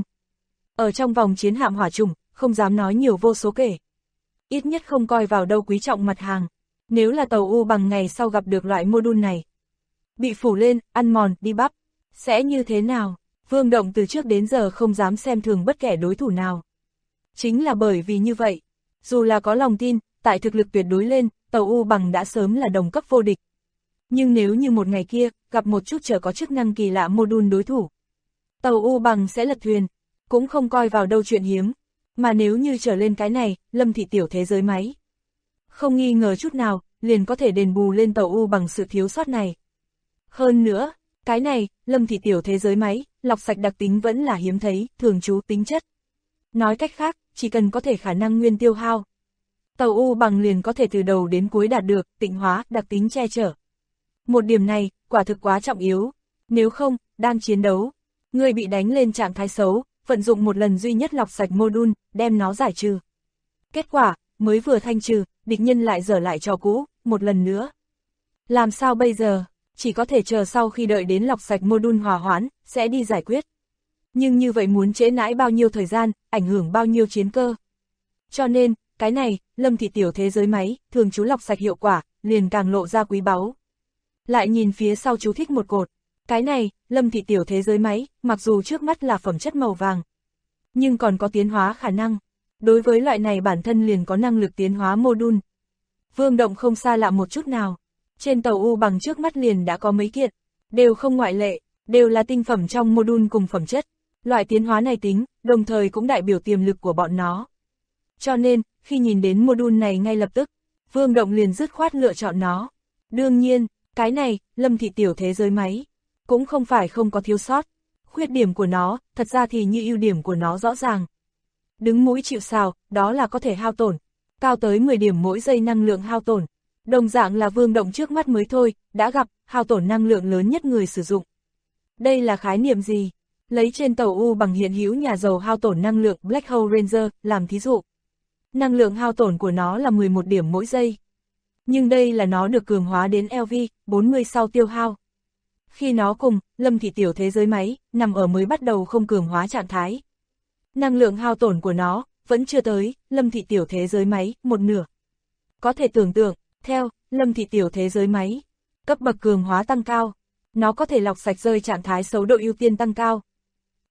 Ở trong vòng chiến hạm hỏa trùng, không dám nói nhiều vô số kể. Ít nhất không coi vào đâu quý trọng mặt hàng. Nếu là tàu U bằng ngày sau gặp được loại module này, bị phủ lên, ăn mòn, đi bắp, sẽ như thế nào? Vương Động từ trước đến giờ không dám xem thường bất kể đối thủ nào. Chính là bởi vì như vậy, dù là có lòng tin, tại thực lực tuyệt đối lên, tàu U bằng đã sớm là đồng cấp vô địch. Nhưng nếu như một ngày kia, gặp một chút trở có chức năng kỳ lạ module đối thủ, tàu U bằng sẽ lật thuyền, cũng không coi vào đâu chuyện hiếm. Mà nếu như trở lên cái này, Lâm Thị tiểu thế giới máy, không nghi ngờ chút nào, liền có thể đền bù lên tàu U bằng sự thiếu sót này. Hơn nữa, cái này, Lâm Thị tiểu thế giới máy, lọc sạch đặc tính vẫn là hiếm thấy, thường trú tính chất. Nói cách khác, chỉ cần có thể khả năng nguyên tiêu hao, tàu U bằng liền có thể từ đầu đến cuối đạt được, tịnh hóa, đặc tính che chở. Một điểm này, quả thực quá trọng yếu. Nếu không, đang chiến đấu, người bị đánh lên trạng thái xấu, vận dụng một lần duy nhất lọc sạch module, đem nó giải trừ. Kết quả, mới vừa thanh trừ, địch nhân lại dở lại trò cũ, một lần nữa. Làm sao bây giờ? Chỉ có thể chờ sau khi đợi đến lọc sạch module hòa hoãn, sẽ đi giải quyết. Nhưng như vậy muốn trễ nãi bao nhiêu thời gian, ảnh hưởng bao nhiêu chiến cơ. Cho nên, cái này, Lâm Thị tiểu thế giới máy, thường chú lọc sạch hiệu quả, liền càng lộ ra quý báu. Lại nhìn phía sau chú thích một cột. Cái này, Lâm Thị tiểu thế giới máy, mặc dù trước mắt là phẩm chất màu vàng, nhưng còn có tiến hóa khả năng. Đối với loại này bản thân liền có năng lực tiến hóa module, Vương Động không xa lạ một chút nào. Trên tàu U bằng trước mắt liền đã có mấy kiện, đều không ngoại lệ, đều là tinh phẩm trong module cùng phẩm chất. Loại tiến hóa này tính, đồng thời cũng đại biểu tiềm lực của bọn nó. Cho nên, khi nhìn đến module này ngay lập tức, Vương Động liền dứt khoát lựa chọn nó. Đương nhiên, cái này, Lâm Thị tiểu thế giới máy, cũng không phải không có thiếu sót. Khuyết điểm của nó, thật ra thì như ưu điểm của nó rõ ràng. Đứng mũi chịu sào, đó là có thể hao tổn, cao tới 10 điểm mỗi giây năng lượng hao tổn. Đồng dạng là Vương Động trước mắt mới thôi, đã gặp, hao tổn năng lượng lớn nhất người sử dụng. Đây là khái niệm gì? Lấy trên tàu U bằng hiện hữu nhà giàu hao tổn năng lượng Black Hole Ranger làm thí dụ. Năng lượng hao tổn của nó là 11 điểm mỗi giây. Nhưng đây là nó được cường hóa đến LV, 40 sau tiêu hao. Khi nó cùng, Lâm Thị tiểu thế giới máy, nằm ở mới bắt đầu không cường hóa trạng thái. Năng lượng hao tổn của nó, vẫn chưa tới, Lâm Thị tiểu thế giới máy, một nửa. Có thể tưởng tượng, theo, Lâm Thị tiểu thế giới máy, cấp bậc cường hóa tăng cao, nó có thể lọc sạch rơi trạng thái xấu độ ưu tiên tăng cao.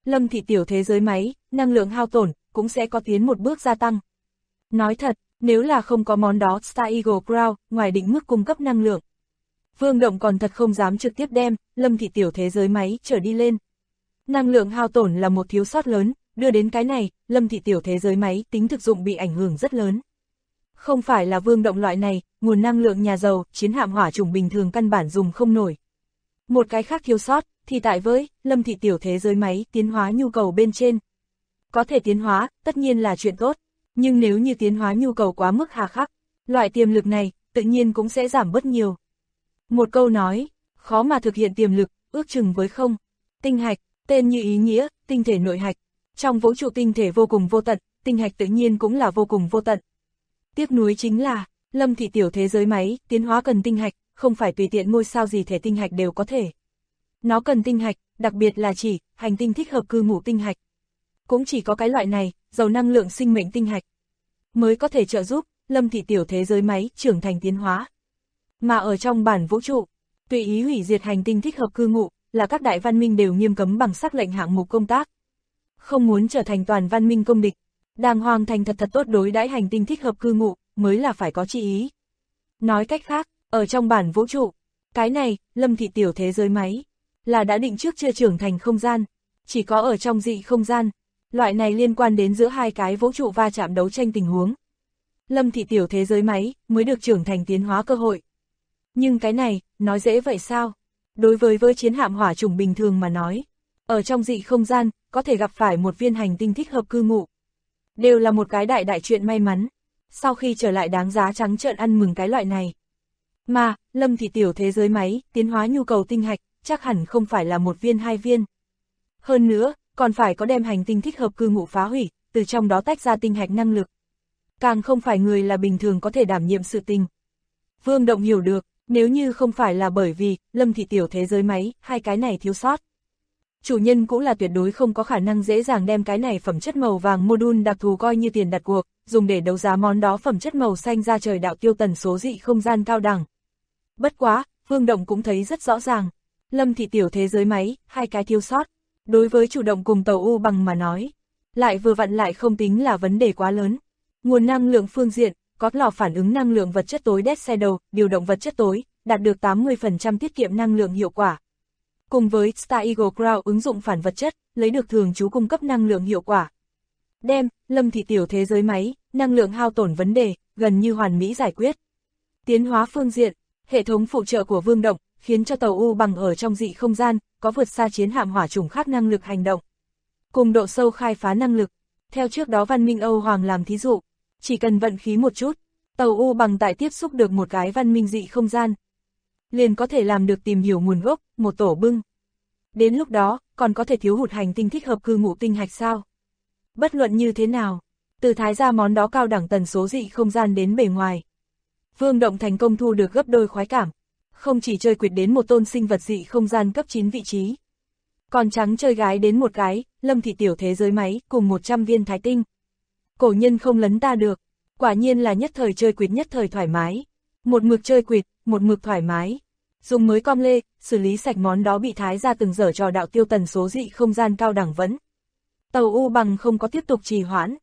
Lâm Thị tiểu thế giới máy, năng lượng hao tổn, cũng sẽ có tiến một bước gia tăng. Nói thật, nếu là không có món đó Star Eagle Crown, ngoài định mức cung cấp năng lượng, Vương Động còn thật không dám trực tiếp đem Lâm Thị tiểu thế giới máy trở đi lên. Năng lượng hao tổn là một thiếu sót lớn, đưa đến cái này, Lâm Thị tiểu thế giới máy tính thực dụng bị ảnh hưởng rất lớn. Không phải là Vương Động loại này, nguồn năng lượng nhà giàu, chiến hạm hỏa chủng bình thường căn bản dùng không nổi. Một cái khác thiếu sót, thì tại với Lâm Thị tiểu thế giới máy tiến hóa nhu cầu bên trên. Có thể tiến hóa, tất nhiên là chuyện tốt, nhưng nếu như tiến hóa nhu cầu quá mức hà khắc, loại tiềm lực này, tự nhiên cũng sẽ giảm bớt nhiều. Một câu nói, khó mà thực hiện tiềm lực, ước chừng với không. Tinh hạch, tên như ý nghĩa, tinh thể nội hạch. Trong vũ trụ tinh thể vô cùng vô tận, tinh hạch tự nhiên cũng là vô cùng vô tận. Tiếc nuối chính là, Lâm Thị tiểu thế giới máy, tiến hóa cần tinh hạch, không phải tùy tiện ngôi sao gì thể tinh hạch đều có thể. Nó cần tinh hạch, đặc biệt là chỉ, hành tinh thích hợp cư ngụ tinh hạch. Cũng chỉ có cái loại này, giàu năng lượng sinh mệnh tinh hạch, mới có thể trợ giúp, Lâm Thị tiểu thế giới máy, trưởng thành tiến hóa. Mà ở trong bản vũ trụ, tùy ý hủy diệt hành tinh thích hợp cư ngụ, là các đại văn minh đều nghiêm cấm bằng sắc lệnh hạng mục công tác. Không muốn trở thành toàn văn minh công địch, đàng hoàng thành thật tốt đối đãi hành tinh thích hợp cư ngụ, mới là phải có chi ý. Nói cách khác, ở trong bản vũ trụ, cái này, Lâm Thị tiểu thế giới máy, là đã định trước chưa trưởng thành không gian, chỉ có ở trong dị không gian, loại này liên quan đến giữa hai cái vũ trụ va chạm đấu tranh tình huống. Lâm Thị tiểu thế giới máy, mới được trưởng thành tiến hóa cơ hội. Nhưng cái này, nói dễ vậy sao? Đối với chiến hạm hỏa chủng bình thường mà nói, ở trong dị không gian, có thể gặp phải một viên hành tinh thích hợp cư ngụ, đều là một cái đại chuyện may mắn. Sau khi trở lại đáng giá trắng trợn ăn mừng cái loại này. Mà, Lâm Thị tiểu thế giới máy, tiến hóa nhu cầu tinh hạch, chắc hẳn không phải là một viên hai viên. Hơn nữa, còn phải có đem hành tinh thích hợp cư ngụ phá hủy, từ trong đó tách ra tinh hạch năng lực. Càng không phải người là bình thường có thể đảm nhiệm sự tình. Vương Động hiểu được, nếu như không phải là bởi vì Lâm Thị tiểu thế giới máy, hai cái này thiếu sót, chủ nhân cũng là tuyệt đối không có khả năng dễ dàng đem cái này phẩm chất màu vàng module đặc thù coi như tiền đặt cuộc, dùng để đấu giá món đó phẩm chất màu xanh ra trời đạo tiêu tần số dị không gian cao đẳng. Bất quá, Vương Động cũng thấy rất rõ ràng, Lâm Thị tiểu thế giới máy, hai cái thiếu sót, đối với chủ động cùng tàu U bằng mà nói, lại vừa vặn lại không tính là vấn đề quá lớn. Nguồn năng lượng phương diện, có lò phản ứng năng lượng vật chất tối Dead Shadow, điều động vật chất tối, đạt được 80% tiết kiệm năng lượng hiệu quả. Cùng với Star Eagle Crown ứng dụng phản vật chất, lấy được thường trú cung cấp năng lượng hiệu quả. Đem, Lâm Thị tiểu thế giới máy, năng lượng hao tổn vấn đề, gần như hoàn mỹ giải quyết. Tiến hóa phương diện, hệ thống phụ trợ của Vương Động, khiến cho tàu U bằng ở trong dị không gian, có vượt xa chiến hạm hỏa chủng khác năng lực hành động. Cùng độ sâu khai phá năng lực, theo trước đó văn minh Âu Hoàng làm thí dụ, chỉ cần vận khí một chút, tàu U bằng tại tiếp xúc được một cái văn minh dị không gian, liền có thể làm được tìm hiểu nguồn gốc, một tổ bưng. Đến lúc đó, còn có thể thiếu hụt hành tinh thích hợp cư ngụ tinh hạch sao? Bất luận như thế nào, từ thái ra món đó cao đẳng tần số dị không gian đến bề ngoài, Vương Động thành công thu được gấp đôi khoái cảm, không chỉ chơi quyệt đến một tôn sinh vật dị không gian cấp 9 vị trí, còn trắng chơi gái đến một cái, Lâm Thị tiểu thế giới máy cùng 100 viên thái tinh. Cổ nhân không lấn ta được, quả nhiên là nhất thời chơi quyệt nhất thời thoải mái, một mực chơi quyệt, một mực thoải mái. Dùng mới com lê, xử lý sạch món đó bị thái ra từng dở trò đạo tiêu tần số dị không gian cao đẳng vẫn. Tàu U bằng không có tiếp tục trì hoãn,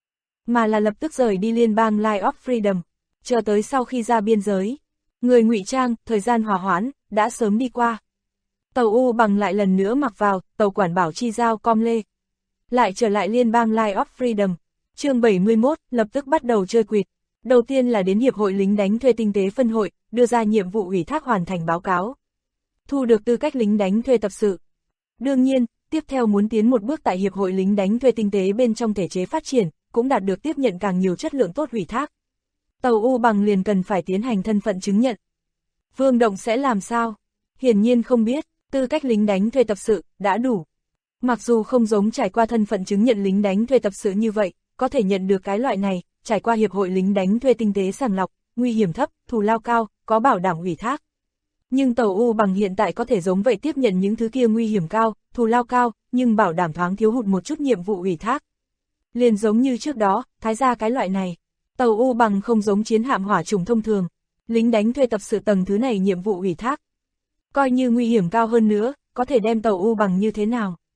mà là lập tức rời đi liên bang Line of Freedom, chờ tới sau khi ra biên giới. Người ngụy trang, thời gian hòa hoãn, đã sớm đi qua. Tàu U bằng lại lần nữa mặc vào, tàu quản bảo chi giao com lê. Lại trở lại liên bang Line of Freedom. Chương 71, lập tức bắt đầu chơi quỵt. Đầu tiên là đến Hiệp hội lính đánh thuê tinh tế phân hội, đưa ra nhiệm vụ ủy thác hoàn thành báo cáo. Thu được tư cách lính đánh thuê tập sự. Đương nhiên, tiếp theo muốn tiến một bước tại Hiệp hội lính đánh thuê tinh tế bên trong thể chế phát triển, cũng đạt được tiếp nhận càng nhiều chất lượng tốt ủy thác. Tàu U bằng liền cần phải tiến hành thân phận chứng nhận. Vương Động sẽ làm sao? Hiển nhiên không biết, tư cách lính đánh thuê tập sự, đã đủ. Mặc dù không giống trải qua thân phận chứng nhận lính đánh thuê tập sự như vậy, có thể nhận được cái loại này, trải qua Hiệp hội lính đánh thuê tinh tế sàng lọc, nguy hiểm thấp, thù lao cao, có bảo đảm ủy thác. Nhưng tàu U bằng hiện tại có thể giống vậy tiếp nhận những thứ kia nguy hiểm cao, thù lao cao, nhưng bảo đảm thoáng thiếu hụt một chút nhiệm vụ ủy thác. Liền giống như trước đó, thái ra cái loại này, tàu U bằng không giống chiến hạm hỏa chủng thông thường, lính đánh thuê tập sự tầng thứ này nhiệm vụ ủy thác. Coi như nguy hiểm cao hơn nữa, có thể đem tàu U bằng như thế nào?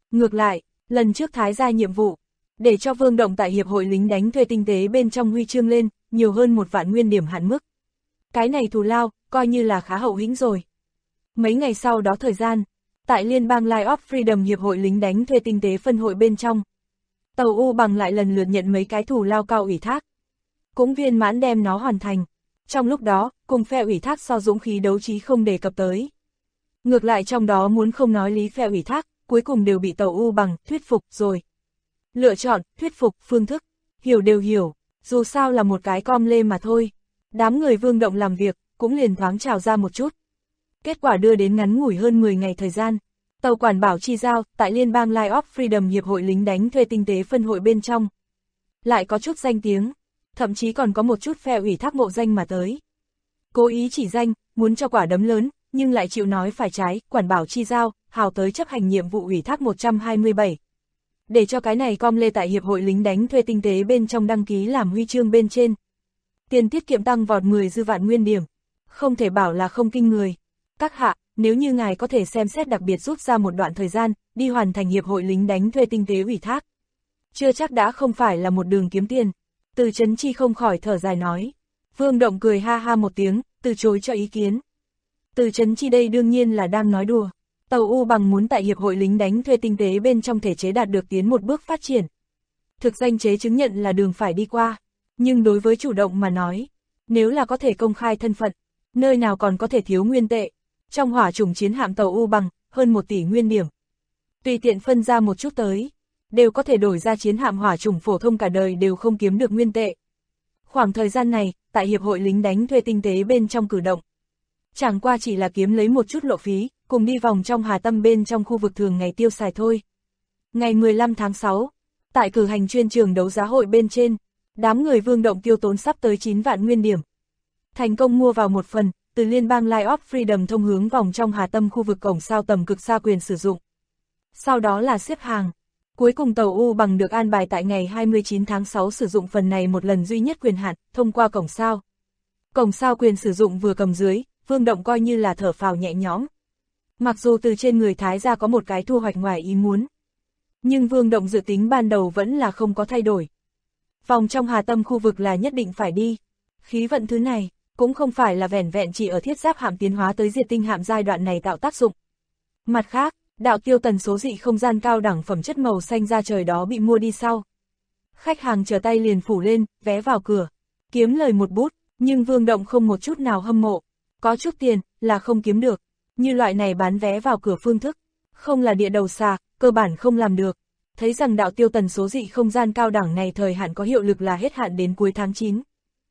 Ngược lại, lần trước Thái gia nhiệm vụ, để cho Vương Động tại Hiệp hội lính đánh thuê tinh tế bên trong huy chương lên, nhiều hơn 1 vạn nguyên điểm hạn mức. Cái này thù lao, coi như là khá hậu hĩnh rồi. Mấy ngày sau đó thời gian, tại liên bang Line of Freedom Hiệp hội lính đánh thuê tinh tế phân hội bên trong, tàu U Bằng lại lần lượt nhận mấy cái thù lao cao ủy thác. Cũng viên mãn đem nó hoàn thành. Trong lúc đó, cùng phe ủy thác so dũng khí đấu trí không đề cập tới. Ngược lại trong đó muốn không nói lý phe ủy thác, cuối cùng đều bị tàu U Bằng thuyết phục rồi. Lựa chọn, thuyết phục, phương thức, hiểu đều hiểu, dù sao là một cái com lê mà thôi. Đám người Vương Động làm việc, cũng liền thoáng trào ra một chút. Kết quả đưa đến ngắn ngủi hơn 10 ngày thời gian. Tàu quản bảo chi giao, tại liên bang Line of Freedom Hiệp hội lính đánh thuê tinh tế phân hội bên trong. Lại có chút danh tiếng, thậm chí còn có một chút phe ủy thác mộ danh mà tới. Cố ý chỉ danh, muốn cho quả đấm lớn, nhưng lại chịu nói phải trái, quản bảo chi giao, hào tới chấp hành nhiệm vụ ủy thác 127. Để cho cái này com lê tại Hiệp hội lính đánh thuê tinh tế bên trong đăng ký làm huy chương bên trên. Tiền tiết kiệm tăng vọt 10 dư vạn nguyên điểm. Không thể bảo là không kinh người. Các hạ, nếu như ngài có thể xem xét đặc biệt rút ra một đoạn thời gian, đi hoàn thành Hiệp hội lính đánh thuê tinh tế ủy thác. Chưa chắc đã không phải là một đường kiếm tiền. Từ Chấn Chi không khỏi thở dài nói. Vương Động cười ha ha một tiếng, từ chối cho ý kiến. Từ Chấn Chi đây đương nhiên là đang nói đùa. Tàu U Bằng muốn tại Hiệp hội lính đánh thuê tinh tế bên trong thể chế đạt được tiến một bước phát triển. Thực danh chế chứng nhận là đường phải đi qua. Nhưng đối với chủ động mà nói, nếu là có thể công khai thân phận, nơi nào còn có thể thiếu nguyên tệ. Trong hỏa chủng chiến hạm tàu U Bằng, hơn 1 tỷ nguyên điểm. Tùy tiện phân ra một chút tới, đều có thể đổi ra chiến hạm hỏa chủng phổ thông cả đời đều không kiếm được nguyên tệ. Khoảng thời gian này, tại Hiệp hội lính đánh thuê tinh tế bên trong cử động, chẳng qua chỉ là kiếm lấy một chút lộ phí, cùng đi vòng trong Hà Tâm bên trong khu vực thường ngày tiêu xài thôi. Ngày 15 tháng 6, tại cử hành chuyên trường đấu giá hội bên trên, đám người Vương Động tiêu tốn sắp tới 9 vạn nguyên điểm. Thành công mua vào một phần, từ liên bang Line of Freedom thông hướng vòng trong Hà Tâm khu vực cổng sao tầm cực xa quyền sử dụng. Sau đó là xếp hàng. Cuối cùng tàu U Bằng được an bài tại ngày 29 tháng 6 sử dụng phần này một lần duy nhất quyền hạn, thông qua cổng sao. Cổng sao quyền sử dụng vừa cầm dưới, Vương Động coi như là thở phào nhẹ nhõm. Mặc dù từ trên người Thái gia có một cái thu hoạch ngoài ý muốn, nhưng Vương Động dự tính ban đầu vẫn là không có thay đổi. Vòng trong Hà Tâm khu vực là nhất định phải đi. Khí vận thứ này, cũng không phải là vẻn vẹn chỉ ở thiết giáp hạm tiến hóa tới diệt tinh hạm giai đoạn này tạo tác dụng. Mặt khác, đạo tiêu tần số dị không gian cao đẳng phẩm chất màu xanh ra trời đó bị mua đi sau. Khách hàng chờ tay liền phủ lên, vé vào cửa, kiếm lời một bút, nhưng Vương Động không một chút nào hâm mộ. Có chút tiền, là không kiếm được. Như loại này bán vé vào cửa phương thức, không là địa đầu xà, cơ bản không làm được. Thấy rằng đạo tiêu tần số dị không gian cao đẳng này thời hạn có hiệu lực là hết hạn đến cuối tháng 9.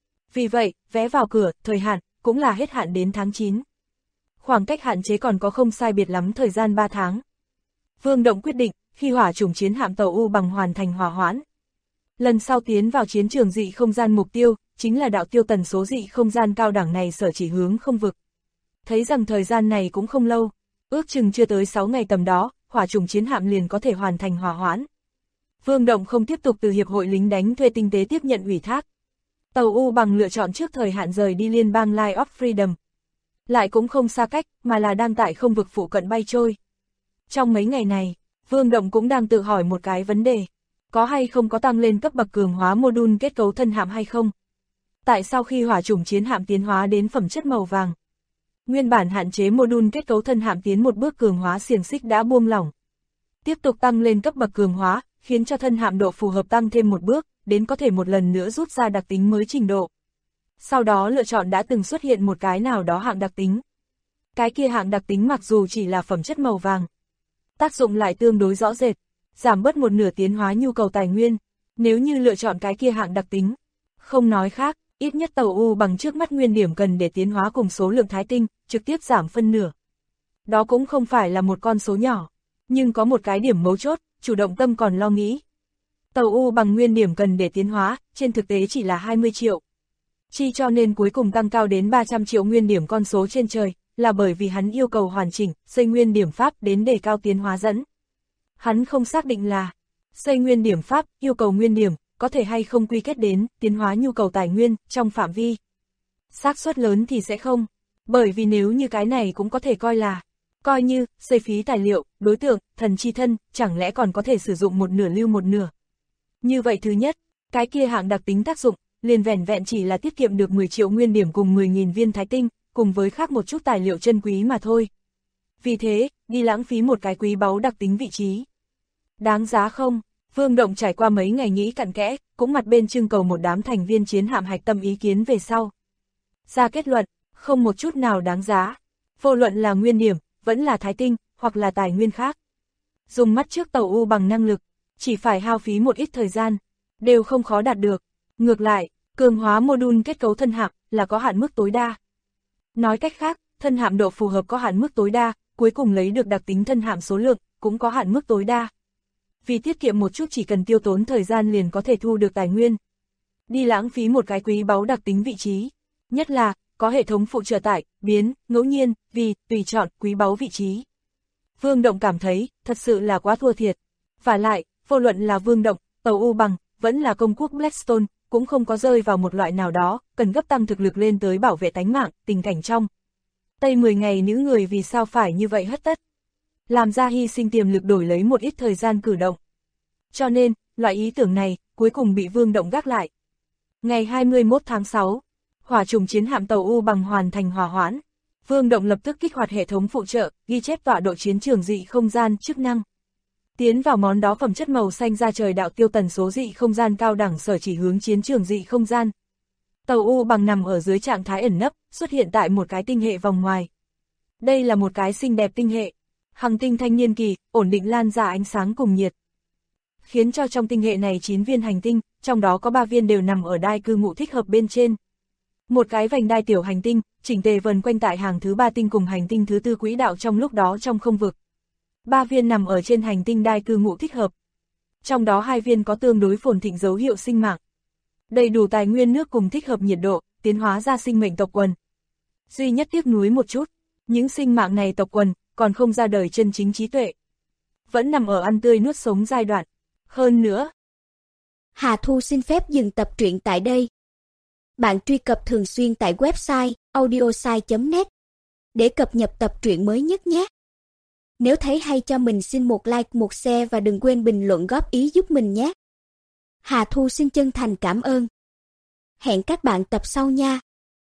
Vì vậy, vé vào cửa, thời hạn, cũng là hết hạn đến tháng 9. Khoảng cách hạn chế còn có không sai biệt lắm thời gian 3 tháng. Vương Động quyết định, khi hỏa chủng chiến hạm tàu U Bằng hoàn thành hòa hoãn. Lần sau tiến vào chiến trường dị không gian mục tiêu, chính là đạo tiêu tần số dị không gian cao đẳng này sở chỉ hướng không vực. Thấy rằng thời gian này cũng không lâu, ước chừng chưa tới 6 ngày tầm đó, hỏa chủng chiến hạm liền có thể hoàn thành hòa hoãn. Vương Động không tiếp tục từ Hiệp hội lính đánh thuê tinh tế tiếp nhận ủy thác. Tàu U Bằng lựa chọn trước thời hạn rời đi liên bang Line of Freedom. Lại cũng không xa cách, mà là đang tại không vực phụ cận bay trôi. Trong mấy ngày này, Vương Động cũng đang tự hỏi một cái vấn đề. Có hay không có tăng lên cấp bậc cường hóa mô đun kết cấu thân hạm hay không? Tại sao khi hỏa chủng chiến hạm tiến hóa đến phẩm chất màu vàng, nguyên bản hạn chế mô đun kết cấu thân hạm tiến một bước cường hóa xiềng xích đã buông lỏng. Tiếp tục tăng lên cấp bậc cường hóa, khiến cho thân hạm độ phù hợp tăng thêm một bước, đến có thể một lần nữa rút ra đặc tính mới trình độ. Sau đó lựa chọn đã từng xuất hiện một cái nào đó hạng đặc tính. Cái kia hạng đặc tính mặc dù chỉ là phẩm chất màu vàng, tác dụng lại tương đối rõ rệt, giảm bớt một nửa tiến hóa nhu cầu tài nguyên. Nếu như lựa chọn cái kia hạng đặc tính, không nói khác, ít nhất tàu U Bằng trước mắt nguyên điểm cần để tiến hóa cùng số lượng thái tinh, trực tiếp giảm phân nửa. Đó cũng không phải là một con số nhỏ, nhưng có một cái điểm mấu chốt, chủ động tâm còn lo nghĩ. Tàu U Bằng nguyên điểm cần để tiến hóa, trên thực tế chỉ là 20 triệu. Chi cho nên cuối cùng tăng cao đến 300 triệu nguyên điểm con số trên trời, là bởi vì hắn yêu cầu hoàn chỉnh, xây nguyên điểm pháp đến đề cao tiến hóa dẫn. Hắn không xác định là, xây nguyên điểm pháp, yêu cầu nguyên điểm, có thể hay không quy kết đến, tiến hóa nhu cầu tài nguyên, trong phạm vi. Xác suất lớn thì sẽ không, bởi vì nếu như cái này cũng có thể coi là, Coi như, xây phí tài liệu, đối tượng, thần chi thân, chẳng lẽ còn có thể sử dụng một nửa lưu một nửa. Như vậy thứ nhất, cái kia hạng đặc tính tác dụng, liền vẻn vẹn chỉ là tiết kiệm được 10 triệu nguyên điểm cùng 10.000 viên thái tinh, cùng với khác một chút tài liệu chân quý mà thôi. Vì thế, đi lãng phí một cái quý báu đặc tính vị trí. Đáng giá không? Vương Động trải qua mấy ngày nghĩ cặn kẽ, cũng mặt bên trưng cầu một đám thành viên chiến hạm hạch tâm ý kiến về sau. Ra kết luận, không một chút nào đáng giá. Vô luận là nguyên điểm, vẫn là thái tinh, hoặc là tài nguyên khác. Dùng mắt trước tàu U bằng năng lực, chỉ phải hao phí một ít thời gian, đều không khó đạt được. Ngược lại, cường hóa module kết cấu thân hạm là có hạn mức tối đa. Nói cách khác, thân hạm độ phù hợp có hạn mức tối đa, cuối cùng lấy được đặc tính thân hạm số lượng cũng có hạn mức tối đa. Vì tiết kiệm một chút chỉ cần tiêu tốn thời gian liền có thể thu được tài nguyên. Đi lãng phí một cái quý báu đặc tính vị trí, nhất là có hệ thống phụ trợ tải, biến, ngẫu nhiên, vì, tùy chọn, quý báu vị trí. Vương Động cảm thấy, thật sự là quá thua thiệt. Và lại, vô luận là Vương Động, tàu U bằng, vẫn là công quốc Blackstone, cũng không có rơi vào một loại nào đó, cần gấp tăng thực lực lên tới bảo vệ tánh mạng, tình cảnh trong. Tây 10 ngày nữ người vì sao phải như vậy hất tất. Làm ra hy sinh tiềm lực đổi lấy một ít thời gian cử động. Cho nên, loại ý tưởng này, cuối cùng bị Vương Động gác lại. Ngày 21 tháng 6, hỏa trùng chiến hạm tàu U bằng hoàn thành hòa hoãn. Vương Động lập tức kích hoạt hệ thống phụ trợ, ghi chép tọa độ chiến trường dị không gian chức năng. Tiến vào món đó phẩm chất màu xanh ra trời đạo tiêu tần số dị không gian cao đẳng sở chỉ hướng chiến trường dị không gian. Tàu U bằng nằm ở dưới trạng thái ẩn nấp, xuất hiện tại một cái tinh hệ vòng ngoài. Đây là một cái xinh đẹp tinh hệ. Hành tinh thanh niên kỳ, ổn định lan ra ánh sáng cùng nhiệt. Khiến cho trong tinh hệ này 9 viên hành tinh, trong đó có 3 viên đều nằm ở đai cư ngụ thích hợp bên trên. Một cái vành đai tiểu hành tinh, chỉnh tề vần quanh tại hàng thứ 3 tinh cùng hành tinh thứ 4 quỹ đạo trong lúc đó trong không vực. 3 viên nằm ở trên hành tinh đai cư ngụ thích hợp. Trong đó 2 viên có tương đối phồn thịnh dấu hiệu sinh mạng. Đầy đủ tài nguyên nước cùng thích hợp nhiệt độ, tiến hóa ra sinh mệnh tộc quần. Duy nhất tiếc nuối một chút, những sinh mạng này tộc quần, còn không ra đời chân chính trí tuệ. Vẫn nằm ở ăn tươi nuốt sống giai đoạn. Hơn nữa, Hà Thu xin phép dừng tập truyện tại đây. Bạn truy cập thường xuyên tại website audiosai.net để cập nhật tập truyện mới nhất nhé. Nếu thấy hay cho mình xin một like, một share và đừng quên bình luận góp ý giúp mình nhé. Hà Thu xin chân thành cảm ơn. Hẹn các bạn tập sau nha.